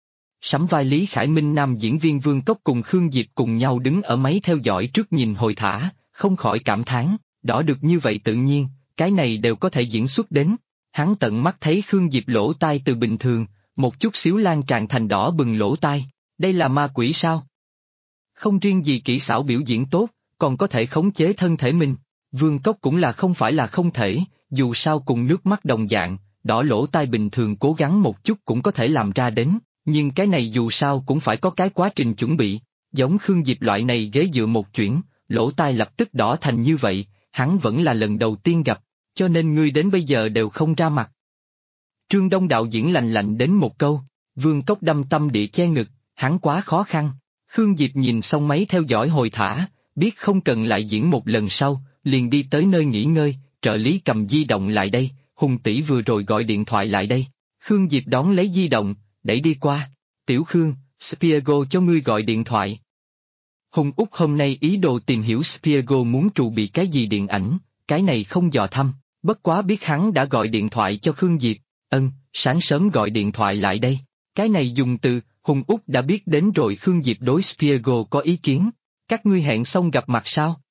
Sắm vai Lý Khải Minh nam diễn viên Vương Cốc cùng Khương Diệp cùng nhau đứng ở máy theo dõi trước nhìn hồi thả, không khỏi cảm thán, đỏ được như vậy tự nhiên, cái này đều có thể diễn xuất đến. Hắn tận mắt thấy Khương Diệp lỗ tai từ bình thường, một chút xíu lan tràn thành đỏ bừng lỗ tai, đây là ma quỷ sao? Không riêng gì kỹ xảo biểu diễn tốt, còn có thể khống chế thân thể mình. Vương Cốc cũng là không phải là không thể, dù sao cùng nước mắt đồng dạng, đỏ lỗ tai bình thường cố gắng một chút cũng có thể làm ra đến, nhưng cái này dù sao cũng phải có cái quá trình chuẩn bị, giống Khương Diệp loại này ghế dựa một chuyển, lỗ tai lập tức đỏ thành như vậy, hắn vẫn là lần đầu tiên gặp, cho nên ngươi đến bây giờ đều không ra mặt. Trương Đông đạo diễn lạnh lạnh đến một câu, Vương Cốc đâm tâm địa che ngực, hắn quá khó khăn. Khương Diệp nhìn xong máy theo dõi hồi thả, biết không cần lại diễn một lần sau, liền đi tới nơi nghỉ ngơi, trợ lý cầm di động lại đây, Hùng tỷ vừa rồi gọi điện thoại lại đây. Khương Diệp đón lấy di động, đẩy đi qua, Tiểu Khương, Spiego cho ngươi gọi điện thoại. Hùng Úc hôm nay ý đồ tìm hiểu Spiego muốn trù bị cái gì điện ảnh, cái này không dò thăm, bất quá biết hắn đã gọi điện thoại cho Khương Diệp, sáng sớm gọi điện thoại lại đây, cái này dùng từ, Hùng Úc đã biết đến rồi Khương Diệp đối Spiego có ý kiến, các ngươi hẹn xong gặp mặt sao?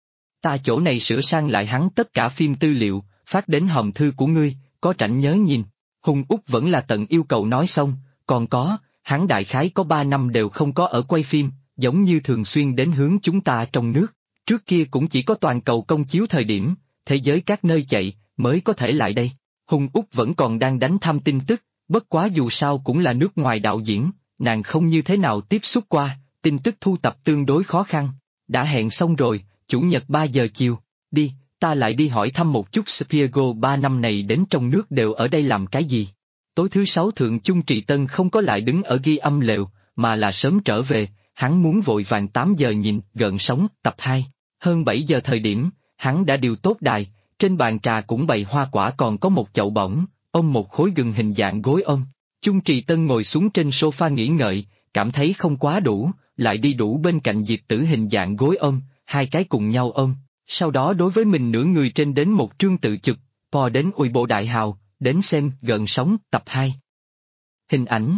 Ta chỗ này sửa sang lại hắn tất cả phim tư liệu, phát đến hòm thư của ngươi, có rảnh nhớ nhìn. Hùng Úc vẫn là tận yêu cầu nói xong, còn có, hắn đại khái có 3 năm đều không có ở quay phim, giống như thường xuyên đến hướng chúng ta trong nước, trước kia cũng chỉ có toàn cầu công chiếu thời điểm, thế giới các nơi chạy, mới có thể lại đây. Hùng Úc vẫn còn đang đánh thăm tin tức, bất quá dù sao cũng là nước ngoài đạo diễn, nàng không như thế nào tiếp xúc qua, tin tức thu tập tương đối khó khăn. Đã hẹn xong rồi, chủ nhật 3 giờ chiều, đi, ta lại đi hỏi thăm một chút Spiego 3 năm này đến trong nước đều ở đây làm cái gì. Tối thứ 6 Thượng Chung Trì Tân không có lại đứng ở ghi âm lều, mà là sớm trở về, hắn muốn vội vàng 8 giờ nhìn Gợn Sóng tập 2, hơn 7 giờ thời điểm, hắn đã điều tốt đài, trên bàn trà cũng bày hoa quả còn có một chậu bỏng, ôm một khối gừng hình dạng gối ôm. Chung Trì Tân ngồi xuống trên sofa nghỉ ngợi, cảm thấy không quá đủ, lại đi đủ bên cạnh Diệp Tử hình dạng gối ôm, hai cái cùng nhau ôm, sau đó đối với mình nửa người trên đến một trương tự chụp, pò đến ui bộ đại hào, đến xem Gợn Sóng tập 2. Hình ảnh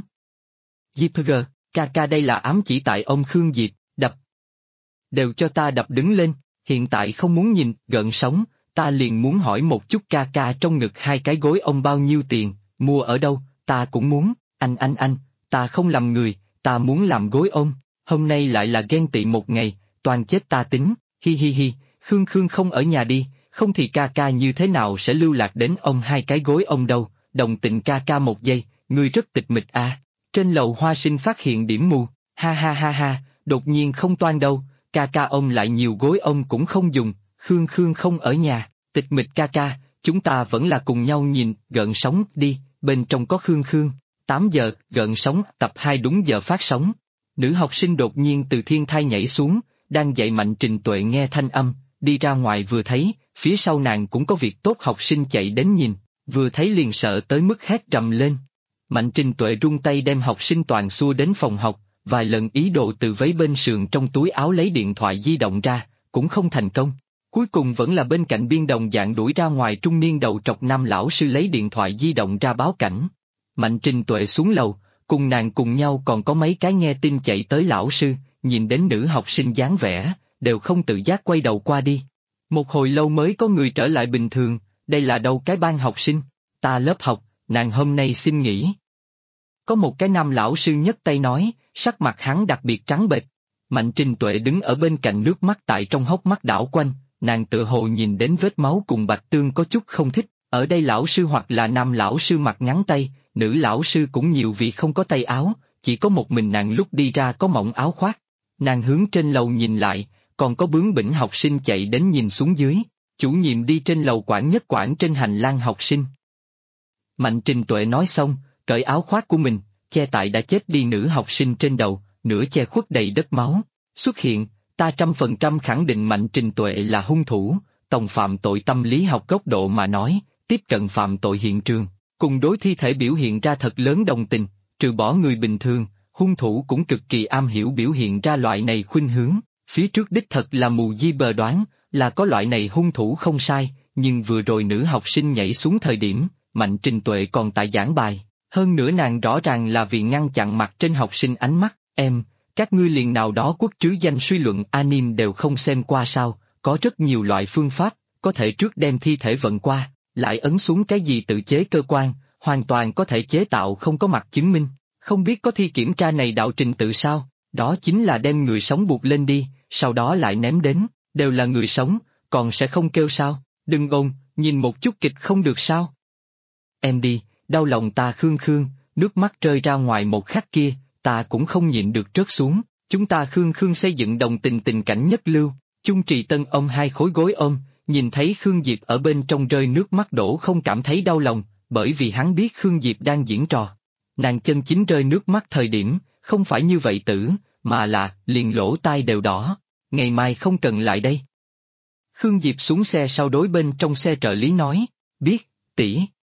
JPG, ca đây là ám chỉ tại ông Khương Diệp, đập. Đều cho ta đập đứng lên, hiện tại không muốn nhìn Gợn Sóng, ta liền muốn hỏi một chút ca trong ngực hai cái gối ông bao nhiêu tiền, mua ở đâu, ta cũng muốn, anh, ta không làm người, ta muốn làm gối ôm, hôm nay lại là ghen tị một ngày, toàn chết ta tính, hi, Khương không ở nhà đi, không thì ca như thế nào sẽ lưu lạc đến ông hai cái gối ông đâu, đồng tình ca một giây, ngươi rất tịch mịch à. Trên lầu Hoa Sinh phát hiện điểm mù, ha, đột nhiên không toan đâu, ca ông lại nhiều gối ông cũng không dùng, Khương không ở nhà, tịch mịch ca, chúng ta vẫn là cùng nhau nhìn Gợn Sóng đi, bên trong có Khương. 8 giờ, Gợn Sóng tập 2 đúng giờ phát sóng. Nữ học sinh đột nhiên từ thiên thai nhảy xuống, đang dạy Mạnh Trình Tuệ nghe thanh âm, đi ra ngoài vừa thấy, phía sau nàng cũng có việc tốt học sinh chạy đến nhìn, vừa thấy liền sợ tới mức hét rầm lên. Mạnh Trình Tuệ rung tay đem học sinh toàn xua đến phòng học, vài lần ý đồ từ vấy bên sườn trong túi áo lấy điện thoại di động ra, cũng không thành công. Cuối cùng vẫn là bên cạnh biên đồng dạng đuổi ra ngoài trung niên đầu trọc nam lão sư lấy điện thoại di động ra báo cảnh. Mạnh Trình Tuệ xuống lầu, cùng nàng cùng nhau còn có mấy cái nghe tin chạy tới lão sư, nhìn đến nữ học sinh dáng vẻ, đều không tự giác quay đầu qua đi. Một hồi lâu mới có người trở lại bình thường, đây là đâu cái ban học sinh, ta lớp học, nàng hôm nay xin nghỉ. Có một cái nam lão sư nhấc tay nói, sắc mặt hắn đặc biệt trắng bệch. Mạnh Trình Tuệ đứng ở bên cạnh, nước mắt tại trong hốc mắt đảo quanh, nàng tự hồ nhìn đến vết máu cùng bạch tương có chút không thích. Ở đây lão sư hoặc là nam lão sư mặc ngắn tay, nữ lão sư cũng nhiều vì không có tay áo, chỉ có một mình nàng lúc đi ra có mỏng áo khoác. Nàng hướng trên lầu nhìn lại, còn có bướng bỉnh học sinh chạy đến nhìn xuống dưới, chủ nhiệm đi trên lầu quản nhất quản trên hành lang học sinh. Mạnh Trình Tuệ nói xong, cởi áo khoác của mình, che tại đã chết đi nữ học sinh trên đầu, nửa che khuất đầy đất máu. Xuất hiện, ta 100% khẳng định Mạnh Trình Tuệ là hung thủ, tổng phạm tội tâm lý học góc độ mà nói, tiếp cận phạm tội hiện trường, cùng đối thi thể biểu hiện ra thật lớn đồng tình, trừ bỏ người bình thường, hung thủ cũng cực kỳ am hiểu biểu hiện ra loại này khuynh hướng. Phía trước đích thật là mù di bờ đoán, là có loại này hung thủ không sai, nhưng vừa rồi nữ học sinh nhảy xuống thời điểm, Mạnh Trình Tuệ còn tại giảng bài, hơn nữa nàng rõ ràng là vì ngăn chặn mặt trên học sinh ánh mắt. Các ngươi liền nào đó quốc trứ danh suy luận anime đều không xem qua sao, có rất nhiều loại phương pháp, có thể trước đem thi thể vận qua, lại ấn xuống cái gì tự chế cơ quan, hoàn toàn có thể chế tạo không có mặt chứng minh. Không biết có thi kiểm tra này đạo trình tự sao, đó chính là đem người sống buộc lên đi, sau đó lại ném đến, đều là người sống, còn sẽ không kêu sao, đừng ồn, nhìn một chút kịch không được sao. Em đi, đau lòng ta khương khương, nước mắt rơi ra ngoài một khắc kia, ta cũng không nhịn được rớt xuống, chúng ta khương khương xây dựng đồng tình tình cảnh nhất lưu, Chung Trì Tân ôm hai khối gối ôm, nhìn thấy Khương Diệp ở bên trong rơi nước mắt đổ không cảm thấy đau lòng, bởi vì hắn biết Khương Diệp đang diễn trò. Nàng chân chính rơi nước mắt thời điểm, không phải như vậy tử, mà là liền lỗ tai đều đỏ, ngày mai không cần lại đây. Khương Diệp xuống xe sau đối bên trong xe trợ lý nói, biết, tỷ.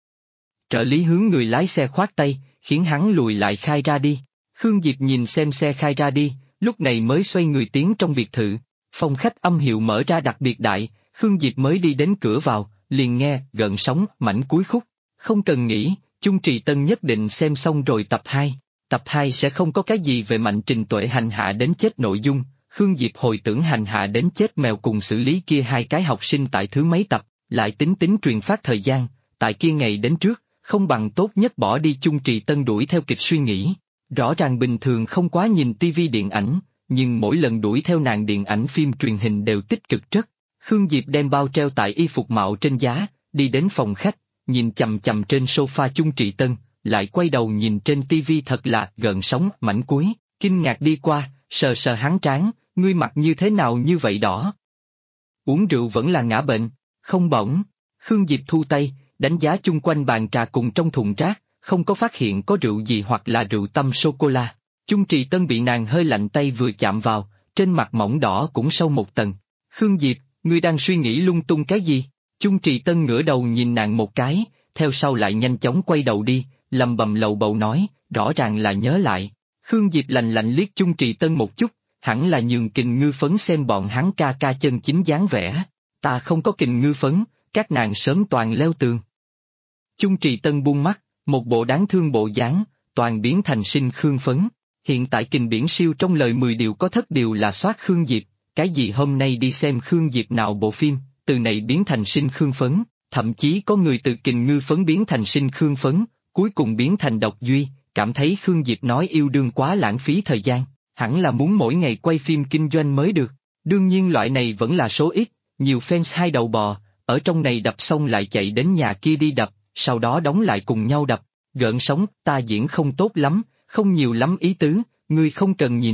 Trợ lý hướng người lái xe khoát tay, khiến hắn lùi lại khai ra đi. Khương Diệp nhìn xem xe khai ra đi, lúc này mới xoay người tiến trong biệt thự. Phòng khách âm hiệu mở ra đặc biệt đại, Khương Diệp mới đi đến cửa vào, liền nghe gợn sóng mảnh cuối khúc. Không cần nghĩ, Chung Trì Tân nhất định xem xong rồi tập 2. Tập 2 sẽ không có cái gì về Mạnh Trình Tuệ hành hạ đến chết nội dung. Khương Diệp hồi tưởng hành hạ đến chết mèo cùng xử lý kia hai cái học sinh tại thứ mấy tập, lại tính truyền phát thời gian, tại kia ngày đến trước, không bằng tốt nhất bỏ đi. Chung Trì Tân đuổi theo kịch suy nghĩ. Rõ ràng bình thường không quá nhìn tivi điện ảnh, nhưng mỗi lần đuổi theo nàng điện ảnh phim truyền hình đều tích cực rất. Khương Diệp đem bao treo tại y phục mạo trên giá, đi đến phòng khách, nhìn chằm chằm trên sofa Chung Trì Tân, lại quay đầu nhìn trên tivi thật là gợn sóng mảnh cuối, kinh ngạc đi qua, sờ sờ hắn trán, ngươi mặt như thế nào như vậy đỏ? Uống rượu vẫn là ngã bệnh, không bỏng. Khương Diệp thu tay, đánh giá chung quanh bàn trà cùng trong thùng rác, không có phát hiện có rượu gì hoặc là rượu tăm sô-cô-la. Chung Trì Tân bị nàng hơi lạnh tay vừa chạm vào, trên mặt mỏng đỏ cũng sâu một tầng. Khương Diệp, ngươi đang suy nghĩ lung tung cái gì? Chung Trì Tân ngửa đầu nhìn nàng một cái, theo sau lại nhanh chóng quay đầu đi, lầm bầm lầu bầu nói, rõ ràng là nhớ lại. Khương Diệp lạnh lạnh liếc Chung Trì Tân một chút, hẳn là nhường Kình Ngư Phấn xem bọn hắn ca ca chân chính dáng vẻ. Ta không có Kình Ngư Phấn, các nàng sớm toàn leo tường. Chung Trì Tân buông mắt, một bộ đáng thương bộ dáng, toàn biến thành sinh Khương Phấn. Hiện tại Kình Biển Siêu trong lời 10 điều có thất điều là soát Khương Diệp, cái gì hôm nay đi xem Khương Diệp nào bộ phim, từ này biến thành sinh Khương Phấn, thậm chí có người từ Kình Ngư Phấn biến thành sinh Khương Phấn, cuối cùng biến thành Độc Duy, cảm thấy Khương Diệp nói yêu đương quá lãng phí thời gian, hẳn là muốn mỗi ngày quay phim kinh doanh mới được. Đương nhiên loại này vẫn là số ít, nhiều fans hai đầu bò, ở trong này đập xong lại chạy đến nhà kia đi đập, sau đó đóng lại cùng nhau đập. Gợn sóng, ta diễn không tốt lắm, không nhiều lắm ý tứ, ngươi không cần nhìn.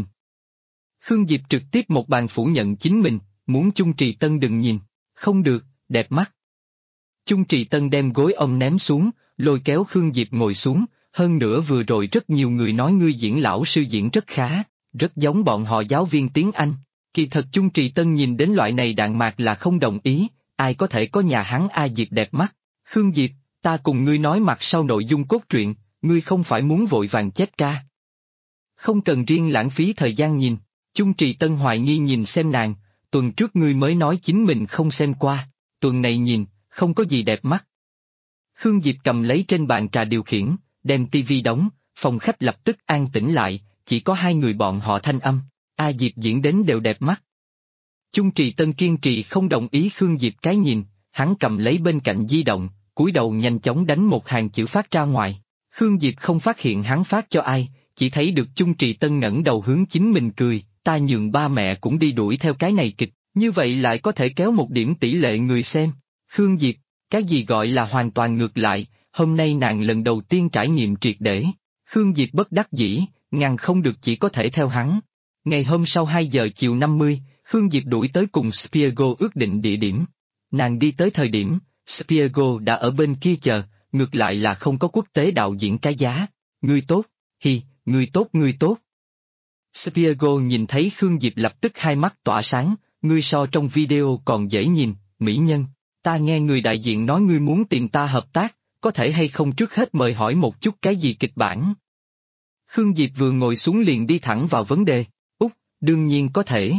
Khương Diệp trực tiếp một bàn phủ nhận chính mình, muốn Chung Trì Tân đừng nhìn, không được, đẹp mắt. Chung Trì Tân đem gối ôm ném xuống, lôi kéo Khương Diệp ngồi xuống, hơn nữa vừa rồi rất nhiều người nói ngươi diễn lão sư diễn rất khá, rất giống bọn họ giáo viên tiếng Anh. Kỳ thật Chung Trì Tân nhìn đến loại này đạn mạc là không đồng ý, ai có thể có nhà hắn A Diệp đẹp mắt. Khương Diệp, ta cùng ngươi nói mặt sau nội dung cốt truyện, ngươi không phải muốn vội vàng chết ca. Không cần riêng lãng phí thời gian nhìn. Chung Trì Tân hoài nghi nhìn xem nàng, tuần trước ngươi mới nói chính mình không xem qua, tuần này nhìn, không có gì đẹp mắt. Khương Diệp cầm lấy trên bàn trà điều khiển, đem tivi đóng, phòng khách lập tức an tĩnh lại, chỉ có hai người bọn họ thanh âm. A Diệp diễn đến đều đẹp mắt. Chung Trì Tân kiên trì không đồng ý Khương Diệp cái nhìn, hắn cầm lấy bên cạnh di động, cúi đầu nhanh chóng đánh một hàng chữ phát ra ngoài. Khương Diệp không phát hiện hắn phát cho ai, chỉ thấy được Chung Trì Tân ngẩng đầu hướng chính mình cười, ta nhường ba mẹ cũng đi đuổi theo cái này kịch, như vậy lại có thể kéo một điểm tỷ lệ người xem. Khương Diệp, cái gì gọi là hoàn toàn ngược lại, hôm nay nàng lần đầu tiên trải nghiệm triệt để. Khương Diệp bất đắc dĩ, ngăn không được chỉ có thể theo hắn. Ngày hôm sau 2 giờ chiều 50, Khương Diệp đuổi tới cùng Spiego ước định địa điểm. Nàng đi tới thời điểm, Spiego đã ở bên kia chờ, ngược lại là không có quốc tế đạo diễn cái giá. Ngươi tốt, ngươi tốt ngươi tốt. Spiego nhìn thấy Khương Diệp lập tức hai mắt tỏa sáng, ngươi so trong video còn dễ nhìn, mỹ nhân. Ta nghe người đại diện nói ngươi muốn tìm ta hợp tác, có thể hay không trước hết mời hỏi một chút cái gì kịch bản. Khương Diệp vừa ngồi xuống liền đi thẳng vào vấn đề, đương nhiên có thể.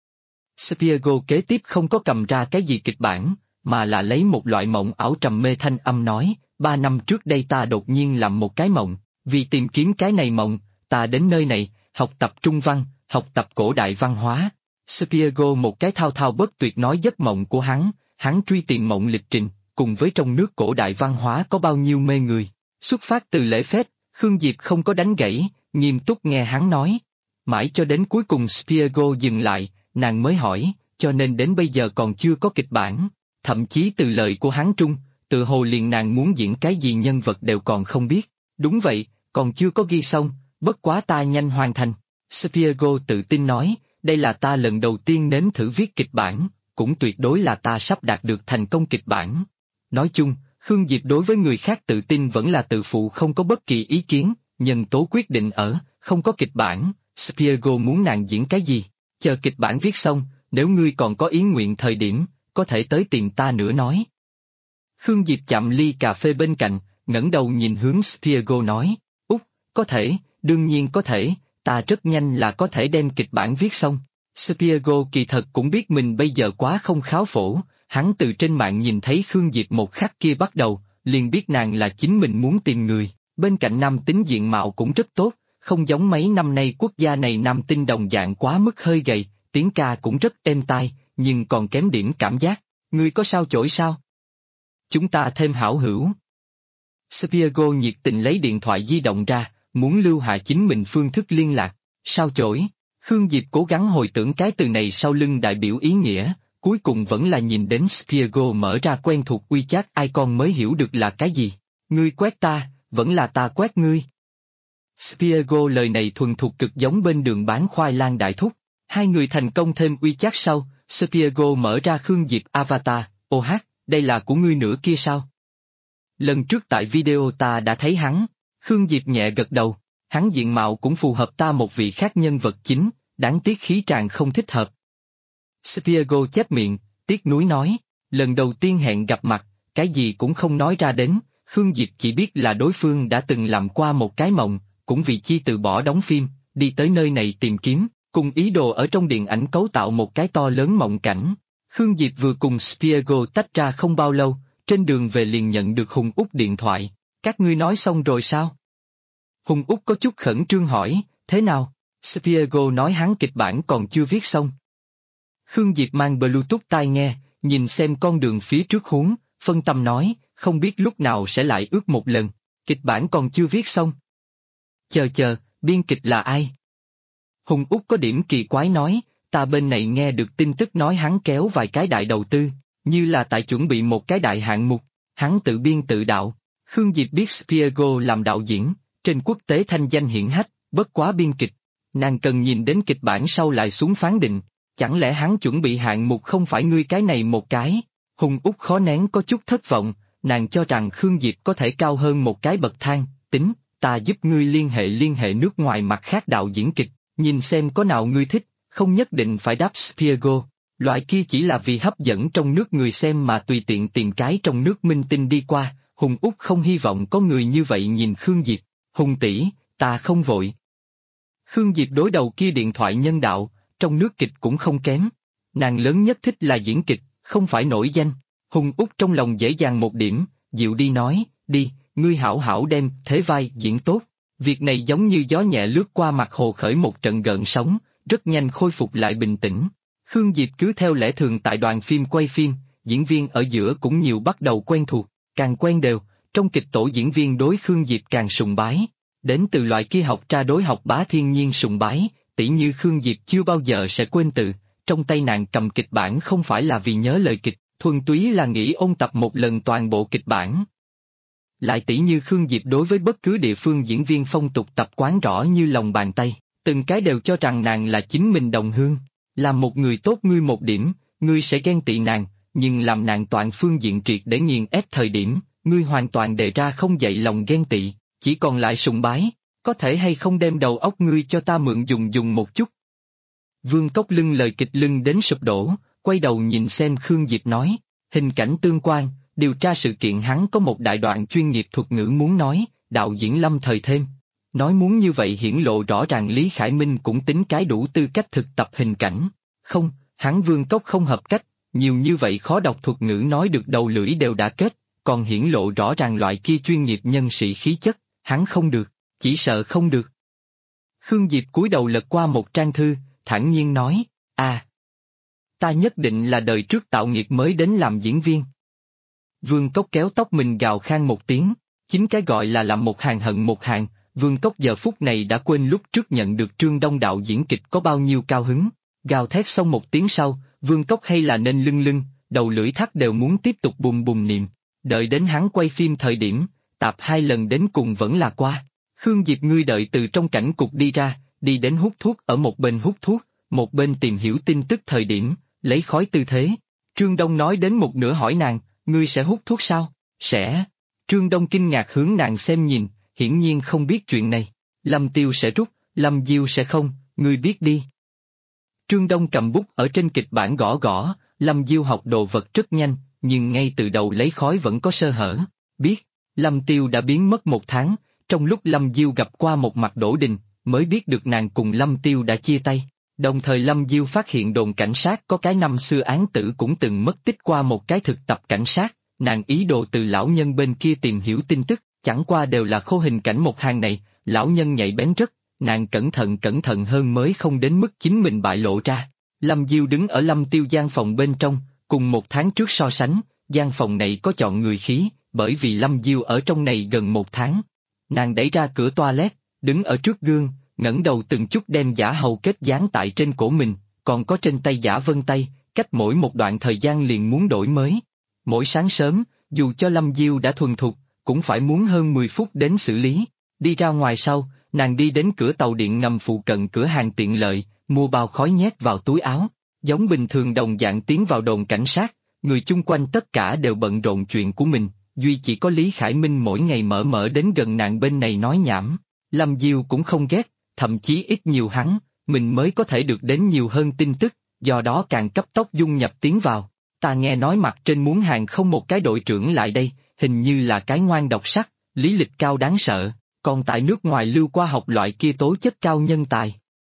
Spiego kế tiếp không có cầm ra cái gì kịch bản, mà là lấy một loại mộng ảo trầm mê thanh âm nói, 3 năm trước đây ta đột nhiên làm một cái mộng, vì tìm kiếm cái này mộng, ta đến nơi này, học tập Trung văn, học tập cổ đại văn hóa. Spiego một cái thao thao bất tuyệt nói giấc mộng của hắn truy tìm mộng lịch trình, cùng với trong nước cổ đại văn hóa có bao nhiêu mê người. Xuất phát từ lễ phép, Khương Diệp không có đánh gãy, nghiêm túc nghe hắn nói. Mãi cho đến cuối cùng Spiego dừng lại, nàng mới hỏi, cho nên đến bây giờ còn chưa có kịch bản. Thậm chí từ lời của hắn trung, tự hồ liền nàng muốn diễn cái gì nhân vật đều còn không biết. Đúng vậy, còn chưa có ghi xong, bất quá ta nhanh hoàn thành. Spiego tự tin nói, đây là ta lần đầu tiên nếm thử viết kịch bản, cũng tuyệt đối là ta sắp đạt được thành công kịch bản. Nói chung, Khương Diệp đối với người khác tự tin vẫn là tự phụ không có bất kỳ ý kiến, nhân tố quyết định ở, không có kịch bản. Spiego muốn nàng diễn cái gì? Chờ kịch bản viết xong, nếu ngươi còn có ý nguyện thời điểm, có thể tới tìm ta nữa nói. Khương Diệp chạm ly cà phê bên cạnh, ngẩng đầu nhìn hướng Spiego nói, có thể, đương nhiên có thể, ta rất nhanh là có thể đem kịch bản viết xong. Spiego kỳ thật cũng biết mình bây giờ quá không kháo phổ, hắn từ trên mạng nhìn thấy Khương Diệp một khắc kia bắt đầu, liền biết nàng là chính mình muốn tìm người, bên cạnh nam tính diện mạo cũng rất tốt. Không giống mấy năm nay quốc gia này nam tinh đồng dạng quá mức hơi gầy, tiếng ca cũng rất êm tai, nhưng còn kém điểm cảm giác. Ngươi có sao chổi sao? Chúng ta thêm hảo hữu. Spiego nhiệt tình lấy điện thoại di động ra, muốn lưu hạ chính mình phương thức liên lạc. Sao chổi? Khương Diệp cố gắng hồi tưởng cái từ này sau lưng đại biểu ý nghĩa, cuối cùng vẫn là nhìn đến Spiego mở ra quen thuộc WeChat icon mới hiểu được là cái gì. Ngươi quét ta, vẫn là ta quét ngươi. Spiego lời này thuần thuộc cực giống bên đường bán khoai lang đại thúc. Hai người thành công thêm WeChat sau, Spiego mở ra Khương Diệp avatar, đây là của ngươi nữa kia sao? Lần trước tại video ta đã thấy hắn. Khương Diệp nhẹ gật đầu, hắn diện mạo cũng phù hợp ta một vị khác nhân vật chính, đáng tiếc khí tràng không thích hợp. Spiego chép miệng, tiếc nuối nói, lần đầu tiên hẹn gặp mặt, cái gì cũng không nói ra đến, Khương Diệp chỉ biết là đối phương đã từng làm qua một cái mộng, cũng vì chi từ bỏ đóng phim, đi tới nơi này tìm kiếm, cùng ý đồ ở trong điện ảnh cấu tạo một cái to lớn mộng cảnh. Khương Diệp vừa cùng Spiego tách ra không bao lâu, trên đường về liền nhận được Hùng Úc điện thoại, các ngươi nói xong rồi sao? Hùng Úc có chút khẩn trương hỏi, thế nào? Spiego nói hắn kịch bản còn chưa viết xong. Khương Diệp mang Bluetooth tai nghe, nhìn xem con đường phía trước huống, phân tâm nói, không biết lúc nào sẽ lại ước một lần, kịch bản còn chưa viết xong. Chờ, biên kịch là ai? Hùng Úc có điểm kỳ quái nói, ta bên này nghe được tin tức nói hắn kéo vài cái đại đầu tư, như là tại chuẩn bị một cái đại hạng mục, hắn tự biên tự đạo. Khương Diệp biết Spiego làm đạo diễn, trên quốc tế thanh danh hiển hách, bất quá biên kịch. Nàng cần nhìn đến kịch bản sau lại xuống phán định, chẳng lẽ hắn chuẩn bị hạng mục không phải ngươi cái này một cái? Hùng Úc khó nén có chút thất vọng, nàng cho rằng Khương Diệp có thể cao hơn một cái bậc thang, tính, ta giúp ngươi liên hệ nước ngoài mặt khác đạo diễn kịch, nhìn xem có nào ngươi thích, không nhất định phải đáp Spiego, loại kia chỉ là vì hấp dẫn trong nước người xem mà tùy tiện tìm cái trong nước minh tinh đi qua, Hùng Úc không hy vọng có người như vậy nhìn Khương Diệp, Hùng tỷ, ta không vội. Khương Diệp đối đầu kia điện thoại nhân đạo, trong nước kịch cũng không kém, nàng lớn nhất thích là diễn kịch, không phải nổi danh. Hùng Úc trong lòng dễ dàng một điểm, dịu đi nói, đi, ngươi hảo hảo đem thế vai diễn tốt. Việc này giống như gió nhẹ lướt qua mặt hồ khởi một trận gợn sóng, rất nhanh khôi phục lại bình tĩnh. Khương Diệp cứ theo lẽ thường tại đoàn phim quay phim, diễn viên ở giữa cũng nhiều bắt đầu quen thuộc, càng quen đều, trong kịch tổ diễn viên đối Khương Diệp càng sùng bái. Đến từ loại kia học tra đối học bá thiên nhiên sùng bái, tỉ như Khương Diệp chưa bao giờ sẽ quên từ, trong tay nàng cầm kịch bản không phải là vì nhớ lời kịch, thuần túy là nghĩ ôn tập một lần toàn bộ kịch bản. Lại tỉ như Khương Diệp đối với bất cứ địa phương diễn viên phong tục tập quán rõ như lòng bàn tay, từng cái đều cho rằng nàng là chính mình đồng hương. Làm một người tốt ngươi một điểm, ngươi sẽ ghen tị nàng, nhưng làm nàng toàn phương diện triệt để nghiền ép thời điểm, ngươi hoàn toàn đề ra không dậy lòng ghen tị, chỉ còn lại sùng bái, có thể hay không đem đầu óc ngươi cho ta mượn dùng một chút. Vương Cốc lưng lời kịch lưng đến sụp đổ, quay đầu nhìn xem Khương Diệp nói, hình cảnh tương quan, điều tra sự kiện hắn có một đại đoạn chuyên nghiệp thuật ngữ muốn nói, đạo diễn Lâm Thời thêm. Nói muốn như vậy hiển lộ rõ ràng Lý Khải Minh cũng tính cái đủ tư cách thực tập hình cảnh. Không, hắn Vương Cốc không hợp cách, nhiều như vậy khó đọc thuật ngữ nói được đầu lưỡi đều đã kết, còn hiển lộ rõ ràng loại kia chuyên nghiệp nhân sĩ khí chất, hắn không được, chỉ sợ không được. Khương Diệp cúi đầu lật qua một trang thư, thản nhiên nói, ta nhất định là đời trước tạo nghiệp mới đến làm diễn viên. Vương Cốc kéo tóc mình gào khan một tiếng, chính cái gọi là làm một hàng hận một hàng. Vương Cốc giờ phút này đã quên lúc trước nhận được Trương Đông đạo diễn kịch có bao nhiêu cao hứng, gào thét xong một tiếng sau, Vương Cốc hay là nên lưng, đầu lưỡi thắt đều muốn tiếp tục bùm niệm, đợi đến hắn quay phim thời điểm, tạp 2 lần đến cùng vẫn là qua. Khương Diệp ngươi đợi từ trong cảnh cục đi ra, đi đến hút thuốc ở một bên hút thuốc, một bên tìm hiểu tin tức thời điểm, lấy khói tư thế. Trương Đông nói đến một nửa hỏi nàng, ngươi sẽ hút thuốc sao? Sẽ. Trương Đông kinh ngạc hướng nàng xem nhìn, hiển nhiên không biết chuyện này. Lâm Tiêu sẽ rút, Lâm Diêu sẽ không, ngươi biết đi. Trương Đông cầm bút ở trên kịch bản gõ, Lâm Diêu học đồ vật rất nhanh, nhưng ngay từ đầu lấy khói vẫn có sơ hở. Biết, Lâm Tiêu đã biến mất 1 tháng, trong lúc Lâm Diêu gặp qua một mặt Đỗ Đình, mới biết được nàng cùng Lâm Tiêu đã chia tay. Đồng thời Lâm Diêu phát hiện đồn cảnh sát có cái năm xưa án tử cũng từng mất tích qua một cái thực tập cảnh sát, nàng ý đồ từ lão nhân bên kia tìm hiểu tin tức, chẳng qua đều là khô hình cảnh một hàng này, lão nhân nhạy bén rất, nàng cẩn thận hơn mới không đến mức chính mình bại lộ ra. Lâm Diêu đứng ở Lâm Tiêu gian phòng bên trong, cùng 1 tháng trước so sánh, gian phòng này có chọn người khí, bởi vì Lâm Diêu ở trong này gần 1 tháng. Nàng đẩy ra cửa toilet, đứng ở trước gương, ngẩng đầu từng chút đem giả hầu kết dán tại trên cổ mình, còn có trên tay giả vân tay, cách mỗi một đoạn thời gian liền muốn đổi mới. Mỗi sáng sớm, dù cho Lâm Diêu đã thuần thục, cũng phải muốn hơn 10 phút đến xử lý. Đi ra ngoài sau, nàng đi đến cửa tàu điện ngầm phụ cận cửa hàng tiện lợi, mua bao khói nhét vào túi áo, giống bình thường đồng dạng tiến vào đồn cảnh sát, người chung quanh tất cả đều bận rộn chuyện của mình, duy chỉ có Lý Khải Minh mỗi ngày mở đến gần nàng bên này nói nhảm. Lâm Diêu cũng không ghét, thậm chí ít nhiều hắn, mình mới có thể được đến nhiều hơn tin tức, do đó càng cấp tốc dung nhập tiến vào. Ta nghe nói mặt trên muốn hàng không một cái đội trưởng lại đây, hình như là cái ngoan độc sắc, lý lịch cao đáng sợ, còn tại nước ngoài lưu qua học loại kia tố chất cao nhân tài.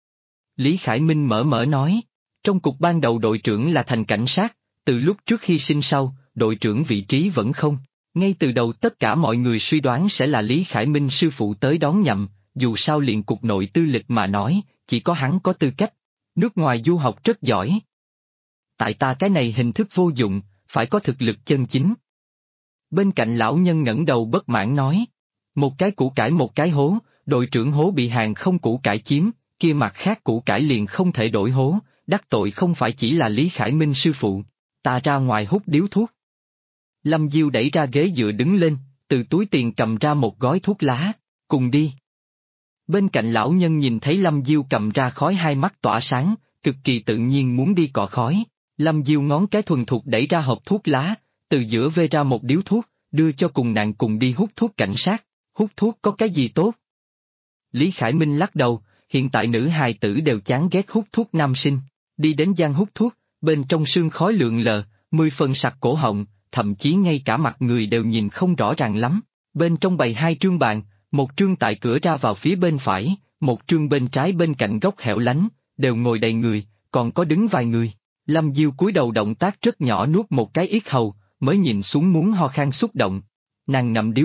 Lý Khải Minh mở nói, trong cục ban đầu đội trưởng là thành cảnh sát, từ lúc trước hy sinh sau, đội trưởng vị trí vẫn không. Ngay từ đầu tất cả mọi người suy đoán sẽ là Lý Khải Minh sư phụ tới đón nhậm, dù sao liền cục nội tư lịch mà nói, chỉ có hắn có tư cách. Nước ngoài du học rất giỏi. Tại ta cái này hình thức vô dụng, phải có thực lực chân chính. Bên cạnh lão nhân ngẩng đầu bất mãn nói, một cái củ cải một cái hố, đội trưởng hố bị hàng không củ cải chiếm, kia mặt khác củ cải liền không thể đổi hố, đắc tội không phải chỉ là Lý Khải Minh sư phụ, ta ra ngoài hút điếu thuốc. Lâm Diêu đẩy ra ghế dựa đứng lên, từ túi tiền cầm ra một gói thuốc lá, cùng đi. Bên cạnh lão nhân nhìn thấy Lâm Diêu cầm ra khói hai mắt tỏa sáng, cực kỳ tự nhiên muốn đi cọ khói. Lâm Diêu ngón cái thuần thục đẩy ra hộp thuốc lá, từ giữa vê ra một điếu thuốc, đưa cho cùng nàng cùng đi hút thuốc cảnh sát. Hút thuốc có cái gì tốt? Lý Khải Minh lắc đầu, hiện tại nữ hài tử đều chán ghét hút thuốc nam sinh. Đi đến gian hút thuốc, bên trong sương khói lượn lờ, 10 phần sặc cổ họng, thậm chí ngay cả mặt người đều nhìn không rõ ràng lắm. Bên trong bày 2 trương bàn, một trương tại cửa ra vào phía bên phải, một trương bên trái bên cạnh góc hẻo lánh, đều ngồi đầy người, còn có đứng vài người. Lâm Diêu cúi đầu động tác rất nhỏ nuốt một cái yết hầu, mới nhìn xuống muốn ho khan xúc động. Nàng ngậm điếu thuốc,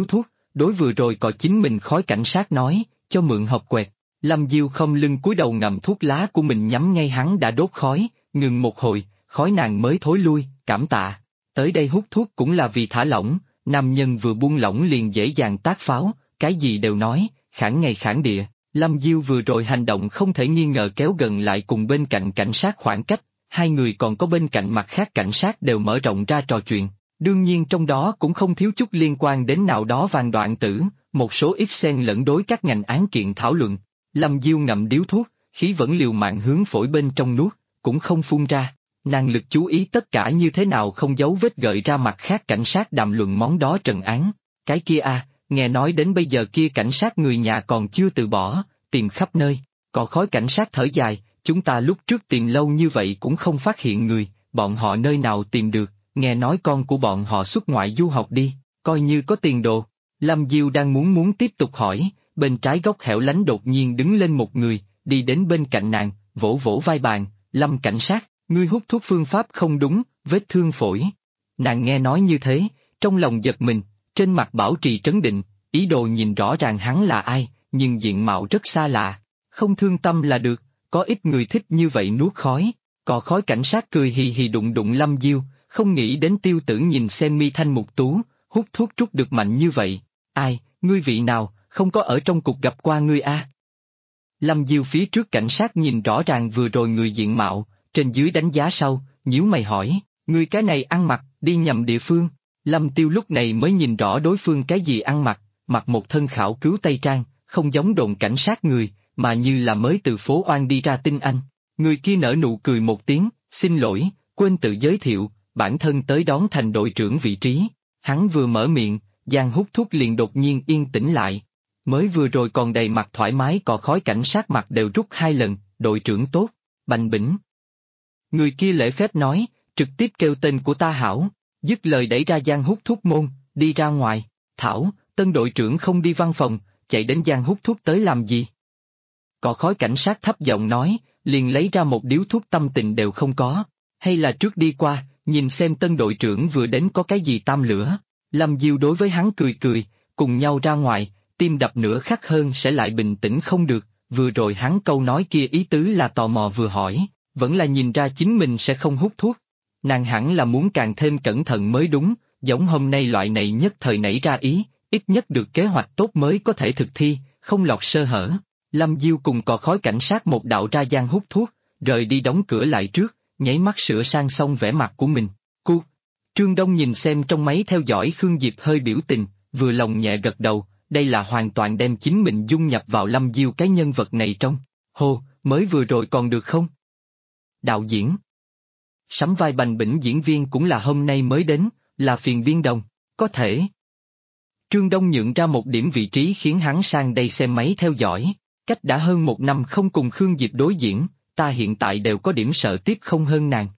đối vừa rồi có chính mình khói cảnh sát nói, cho mượn hộp quẹt. Lâm Diêu không lưng cúi đầu ngậm thuốc lá của mình nhắm ngay hắn đã đốt khói, ngừng một hồi, khói nàng mới thối lui, cảm tạ. Tới đây hút thuốc cũng là vì thả lỏng, nam nhân vừa buông lỏng liền dễ dàng tác pháo, cái gì đều nói, khản ngày khản địa. Lâm Diêu vừa rồi hành động không thể nghi ngờ kéo gần lại cùng bên cạnh cảnh sát khoảng cách, hai người còn có bên cạnh mặt khác cảnh sát đều mở rộng ra trò chuyện. Đương nhiên trong đó cũng không thiếu chút liên quan đến nào đó vàng đoạn tử, một số ít xen lẫn đối các ngành án kiện thảo luận. Lâm Diêu ngậm điếu thuốc, khí vẫn liều mạng hướng phổi bên trong nuốt, cũng không phun ra. Nàng lực chú ý tất cả như thế nào không giấu vết gợi ra mặt khác cảnh sát đàm luận món đó trần án. Cái kia nghe nói đến bây giờ kia cảnh sát người nhà còn chưa từ bỏ, tìm khắp nơi. Có khói cảnh sát thở dài, chúng ta lúc trước tìm lâu như vậy cũng không phát hiện người, bọn họ nơi nào tìm được, nghe nói con của bọn họ xuất ngoại du học đi, coi như có tiền đồ. Lâm Diêu đang muốn tiếp tục hỏi, bên trái góc hẻo lánh đột nhiên đứng lên một người, đi đến bên cạnh nàng, vỗ vỗ vai bàn, Lâm cảnh sát, ngươi hút thuốc phương pháp không đúng, vết thương phổi. Nàng nghe nói như thế, trong lòng giật mình, trên mặt bảo trì trấn định, ý đồ nhìn rõ ràng hắn là ai, nhưng diện mạo rất xa lạ, không thương tâm là được, có ít người thích như vậy nuốt khói. Cò khói cảnh sát cười hì hì đụng đụng Lâm Diêu, không nghĩ đến Tiêu Tử nhìn xem mi thanh mục tú, hút thuốc trút được mạnh như vậy. Ai, ngươi vị nào, không có ở trong cục gặp qua ngươi a? Lâm Diêu phía trước cảnh sát nhìn rõ ràng vừa rồi người diện mạo, trên dưới đánh giá sau, nhíu mày hỏi, ngươi cái này ăn mặc, đi nhầm địa phương. Lâm Tiêu lúc này mới nhìn rõ đối phương cái gì ăn mặc, mặc một thân khảo cứu tây trang, không giống đồn cảnh sát người, mà như là mới từ phố Oan đi ra tinh anh. Người kia nở nụ cười một tiếng, xin lỗi, quên tự giới thiệu, bản thân tới đón thành đội trưởng vị trí. Hắn vừa mở miệng, giang hút thuốc liền đột nhiên yên tĩnh lại. Mới vừa rồi còn đầy mặt thoải mái cò khói cảnh sát mặt đều rút 2 lần, đội trưởng tốt, bành bỉnh. Người kia lễ phép nói, trực tiếp kêu tên của ta Hảo, dứt lời đẩy ra giang hút thuốc môn, đi ra ngoài. Thảo, tân đội trưởng không đi văn phòng, chạy đến giang hút thuốc tới làm gì? Cò khói cảnh sát thấp giọng nói, liền lấy ra một điếu thuốc tâm tình đều không có, hay là trước đi qua, nhìn xem tân đội trưởng vừa đến có cái gì tam lửa. Lâm Diêu đối với hắn cười cười, cùng nhau ra ngoài, tim đập nửa khắc hơn sẽ lại bình tĩnh không được, vừa rồi hắn câu nói kia ý tứ là tò mò vừa hỏi, vẫn là nhìn ra chính mình sẽ không hút thuốc. Nàng hẳn là muốn càng thêm cẩn thận mới đúng, giống hôm nay loại này nhất thời nảy ra ý, ít nhất được kế hoạch tốt mới có thể thực thi, không lọt sơ hở. Lâm Diêu cùng cò khói cảnh sát một đạo ra gian hút thuốc, rời đi đóng cửa lại trước, nháy mắt sửa sang xong vẻ mặt của mình. Trương Đông nhìn xem trong máy theo dõi Khương Diệp hơi biểu tình, vừa lòng nhẹ gật đầu, đây là hoàn toàn đem chính mình dung nhập vào Lâm Diêu cái nhân vật này trong. Hô, mới vừa rồi còn được không? Đạo diễn. Sắm vai bành bỉnh diễn viên cũng là hôm nay mới đến, là phiền Biên Đồng, có thể. Trương Đông nhượng ra một điểm vị trí khiến hắn sang đây xem máy theo dõi, cách đã hơn 1 năm không cùng Khương Diệp đối diễn, ta hiện tại đều có điểm sợ tiếp không hơn nàng.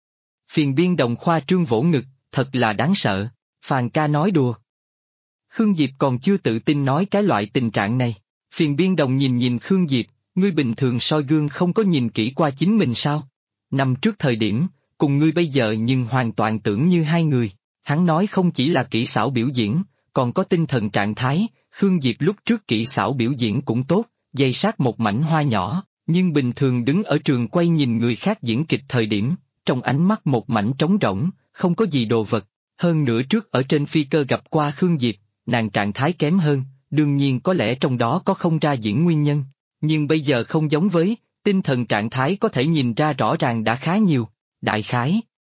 Phiền Biên Đồng khoa trương vỗ ngực, thật là đáng sợ, Phàn ca nói đùa. Khương Diệp còn chưa tự tin nói cái loại tình trạng này, Phiền Biên Đồng nhìn Khương Diệp, ngươi bình thường soi gương không có nhìn kỹ qua chính mình sao? Năm trước thời điểm, cùng ngươi bây giờ nhưng hoàn toàn tưởng như hai người, hắn nói không chỉ là kỹ xảo biểu diễn, còn có tinh thần trạng thái, Khương Diệp lúc trước kỹ xảo biểu diễn cũng tốt, dây sát một mảnh hoa nhỏ, nhưng bình thường đứng ở trường quay nhìn người khác diễn kịch thời điểm, trong ánh mắt một mảnh trống rỗng, không có gì đồ vật. Hơn nữa trước ở trên phi cơ gặp qua Khương Diệp, nàng trạng thái kém hơn, đương nhiên có lẽ trong đó có không ra diễn nguyên nhân, nhưng bây giờ không giống với, tinh thần trạng thái có thể nhìn ra rõ ràng đã khá nhiều, đại khái.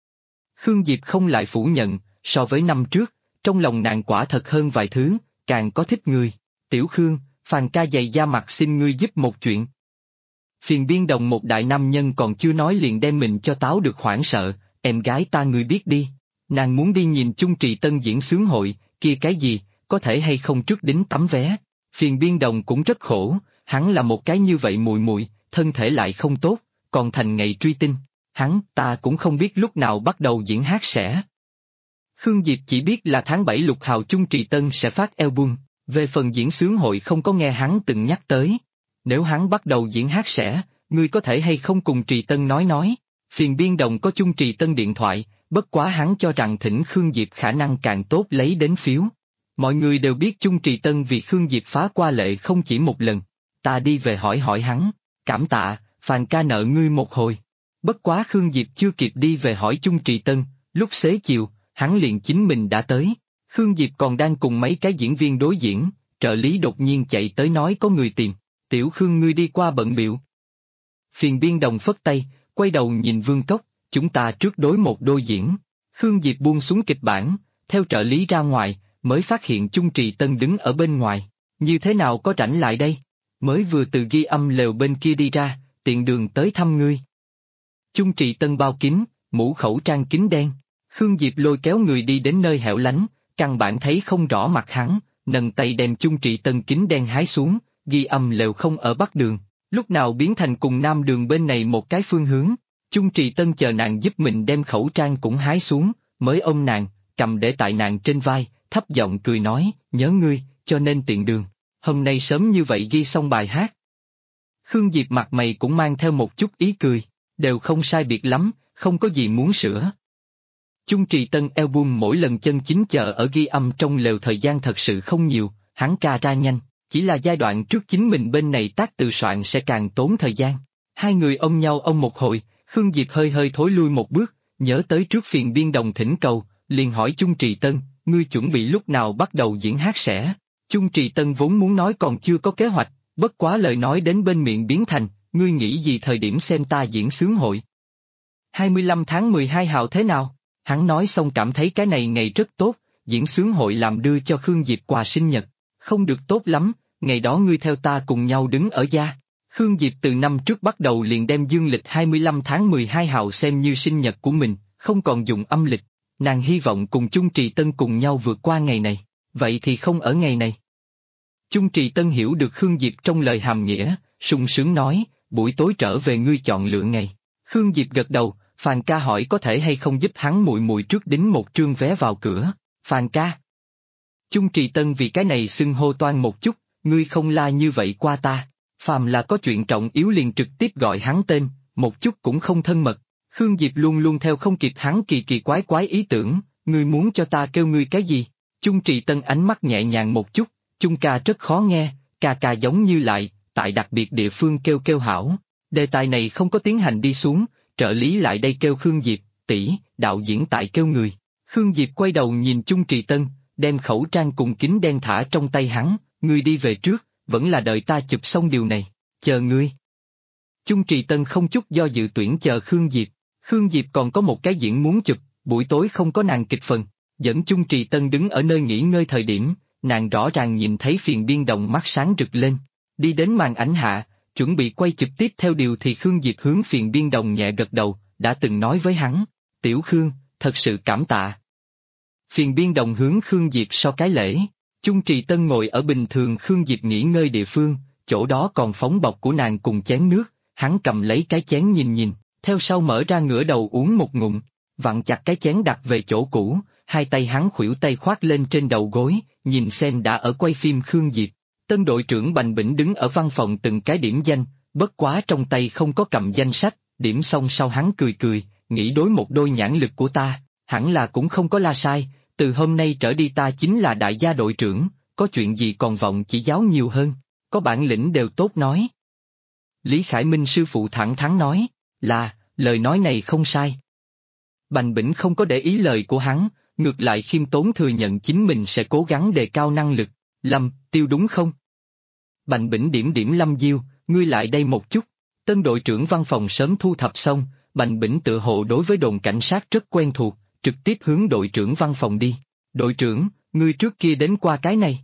Khương Diệp không lại phủ nhận, so với năm trước, trong lòng nàng quả thật hơn vài thứ, càng có thích người. Tiểu Khương, Phàn ca dày da mặt xin ngươi giúp một chuyện. Phiền Biên Đồng một đại nam nhân còn chưa nói liền đem mình cho táo được hoảng sợ, em gái ta ngươi biết đi. Nàng muốn đi nhìn chung Trì Tân diễn sướng hội, kia cái gì, có thể hay không trước đính tấm vé. Phiền Biên Đồng cũng rất khổ, hắn là một cái như vậy mùi, thân thể lại không tốt, còn thành ngày truy tinh. Ta cũng không biết lúc nào bắt đầu diễn hát sẽ. Khương Diệp chỉ biết là tháng 7 Lục Hào chung Trì Tân sẽ phát album, về phần diễn sướng hội không có nghe hắn từng nhắc tới. Nếu hắn bắt đầu diễn hát sẽ, ngươi có thể hay không cùng Trì Tân nói. Phiền Biên Đồng có chung Trì Tân điện thoại, bất quá hắn cho rằng thỉnh Khương Diệp khả năng càng tốt lấy đến phiếu. Mọi người đều biết Chung Trì Tân vì Khương Diệp phá qua lệ không chỉ một lần. Ta đi về hỏi hỏi hắn, cảm tạ, Phàn ca nợ ngươi một hồi. Bất quá Khương Diệp chưa kịp đi về hỏi Chung Trì Tân, lúc xế chiều, hắn liền chính mình đã tới. Khương Diệp còn đang cùng mấy cái diễn viên đối diễn, trợ lý đột nhiên chạy tới nói có người tìm. Tiểu Khương ngươi đi qua bận biểu. Phiền Biên Đồng phất tay, quay đầu nhìn Vương Cốc, chúng ta trước đối một đôi diễn. Khương Diệp buông xuống kịch bản, theo trợ lý ra ngoài, mới phát hiện Chung Trì Tân đứng ở bên ngoài. Như thế nào có rảnh lại đây? Mới vừa từ ghi âm lều bên kia đi ra, tiện đường tới thăm ngươi. Chung Trì Tân bao kín, mũ khẩu trang kính đen. Khương Diệp lôi kéo người đi đến nơi hẻo lánh, căn bản thấy không rõ mặt hắn, nâng tay đem Chung Trì Tân kính đen hái xuống, ghi âm lều không ở bắc đường, lúc nào biến thành cùng nam đường bên này một cái phương hướng. Chung Trì Tân chờ nàng giúp mình đem khẩu trang cũng hái xuống, mới ôm nàng, cầm để tại nàng trên vai, thấp giọng cười nói, nhớ ngươi, cho nên tiện đường, hôm nay sớm như vậy ghi xong bài hát. Khương Diệp mặt mày cũng mang theo một chút ý cười, đều không sai biệt lắm, không có gì muốn sửa. Chung Trì Tân album mỗi lần chân chính chờ ở ghi âm trong lều thời gian thật sự không nhiều, hắn ca ra nhanh, chỉ là giai đoạn trước chính mình bên này tác từ soạn sẽ càng tốn thời gian. Hai người ôm nhau ôm một hồi, Khương Diệp hơi hơi thối lui một bước, nhớ tới trước Phiền Biên Đồng thỉnh cầu, liền hỏi Chung Trì Tân, ngươi chuẩn bị lúc nào bắt đầu diễn hát sẽ? Chung Trì Tân vốn muốn nói còn chưa có kế hoạch, bất quá lời nói đến bên miệng biến thành, ngươi nghĩ gì thời điểm xem ta diễn sướng hội? 25 tháng 12 hào thế nào? Hắn nói xong cảm thấy cái này ngày rất tốt, diễn sướng hội làm đưa cho Khương Diệp quà sinh nhật. Không được tốt lắm, ngày đó ngươi theo ta cùng nhau đứng ở gia. Khương Diệp từ năm trước bắt đầu liền đem dương lịch 25 tháng 12 hào xem như sinh nhật của mình, không còn dùng âm lịch. Nàng hy vọng cùng Chung Trì Tân cùng nhau vượt qua ngày này, vậy thì không ở ngày này. Chung Trì Tân hiểu được Khương Diệp trong lời hàm nghĩa, sung sướng nói, buổi tối trở về ngươi chọn lựa ngày. Khương Diệp gật đầu, Phàn ca hỏi có thể hay không giúp hắn muội muội trước đính một trương vé vào cửa, Phàn ca. Chung Trì Tân vì cái này xưng hô toan một chút, ngươi không la như vậy qua ta, phàm là có chuyện trọng yếu liền trực tiếp gọi hắn tên, một chút cũng không thân mật. Khương Diệp luôn luôn theo không kịp hắn kỳ kỳ quái quái ý tưởng, ngươi muốn cho ta kêu ngươi cái gì? Chung Trì Tân ánh mắt nhẹ nhàng một chút, Chung ca rất khó nghe, ca ca giống như lại, tại đặc biệt địa phương kêu kêu hảo. Đề tài này không có tiến hành đi xuống, trợ lý lại đây kêu Khương Diệp, tỷ, đạo diễn tại kêu người. Khương Diệp quay đầu nhìn Chung Trì Tân, đem khẩu trang cùng kính đen thả trong tay hắn, ngươi đi về trước, vẫn là đợi ta chụp xong điều này, chờ ngươi. Chung Trì Tân không chút do dự tuyển chờ Khương Diệp. Khương Diệp còn có một cái diễn muốn chụp, buổi tối không có nàng kịch phần, dẫn Chung Trì Tân đứng ở nơi nghỉ ngơi thời điểm, nàng rõ ràng nhìn thấy Phiền Biên Đồng mắt sáng rực lên, đi đến màn ảnh hạ, chuẩn bị quay chụp tiếp theo điều thì Khương Diệp hướng Phiền Biên Đồng nhẹ gật đầu, đã từng nói với hắn, Tiểu Khương, thật sự cảm tạ. Phiền Biên Đồng hướng Khương Diệp so cái lễ, Chung Trì Tân ngồi ở bình thường Khương Diệp nghỉ ngơi địa phương, chỗ đó còn phóng bọc của nàng cùng chén nước, hắn cầm lấy cái chén nhìn, theo sau mở ra ngửa đầu uống một ngụm, vặn chặt cái chén đặt về chỗ cũ, hai tay hắn khuỷu tay khoác lên trên đầu gối, nhìn xem đã ở quay phim Khương Diệp. Tân đội trưởng Bành Bỉnh đứng ở văn phòng từng cái điểm danh, bất quá trong tay không có cầm danh sách, điểm xong sau hắn cười, nghĩ đối một đôi nhãn lực của ta, hẳn là cũng không có la sai, từ hôm nay trở đi ta chính là đại gia đội trưởng, có chuyện gì còn vọng chỉ giáo nhiều hơn, có bản lĩnh đều tốt nói. Lý Khải Minh sư phụ thẳng thắn nói, là, lời nói này không sai. Bành Bỉnh không có để ý lời của hắn, ngược lại khiêm tốn thừa nhận chính mình sẽ cố gắng đề cao năng lực. Lâm, Tiêu đúng không? Bành Bỉnh điểm Lâm Diêu, ngươi lại đây một chút. Tân đội trưởng văn phòng sớm thu thập xong, Bành Bỉnh tự hộ đối với đồn cảnh sát rất quen thuộc, trực tiếp hướng đội trưởng văn phòng đi. Đội trưởng, ngươi trước kia đến qua cái này.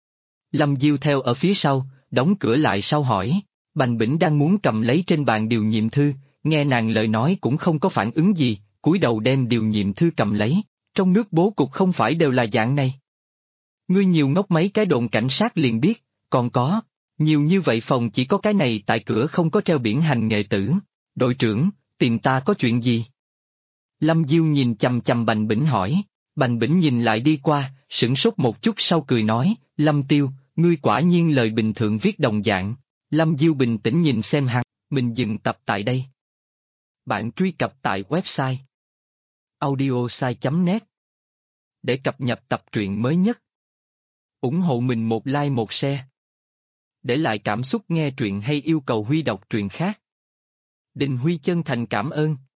Lâm Diêu theo ở phía sau, đóng cửa lại sau hỏi. Bành Bỉnh đang muốn cầm lấy trên bàn điều nhiệm thư, nghe nàng lời nói cũng không có phản ứng gì, cúi đầu đem điều nhiệm thư cầm lấy. Trong nước bố cục không phải đều là dạng này. Ngươi nhiều ngốc mấy cái đồn cảnh sát liền biết, còn có, nhiều như vậy phòng chỉ có cái này tại cửa không có treo biển hành nghệ tử. Đội trưởng, tìm ta có chuyện gì? Lâm Diêu nhìn chằm chằm Bành Bỉnh hỏi, Bành Bỉnh nhìn lại đi qua, sửng sốt một chút sau cười nói, Lâm Tiêu, ngươi quả nhiên lời bình thường viết đồng dạng. Lâm Diêu bình tĩnh nhìn xem hắn, mình dừng tập tại đây. Bạn truy cập tại website audiosai.net để cập nhật tập truyện mới nhất. ủng hộ mình một like một share. Để lại cảm xúc nghe truyện hay yêu cầu Huy đọc truyện khác. Đình Huy chân thành cảm ơn.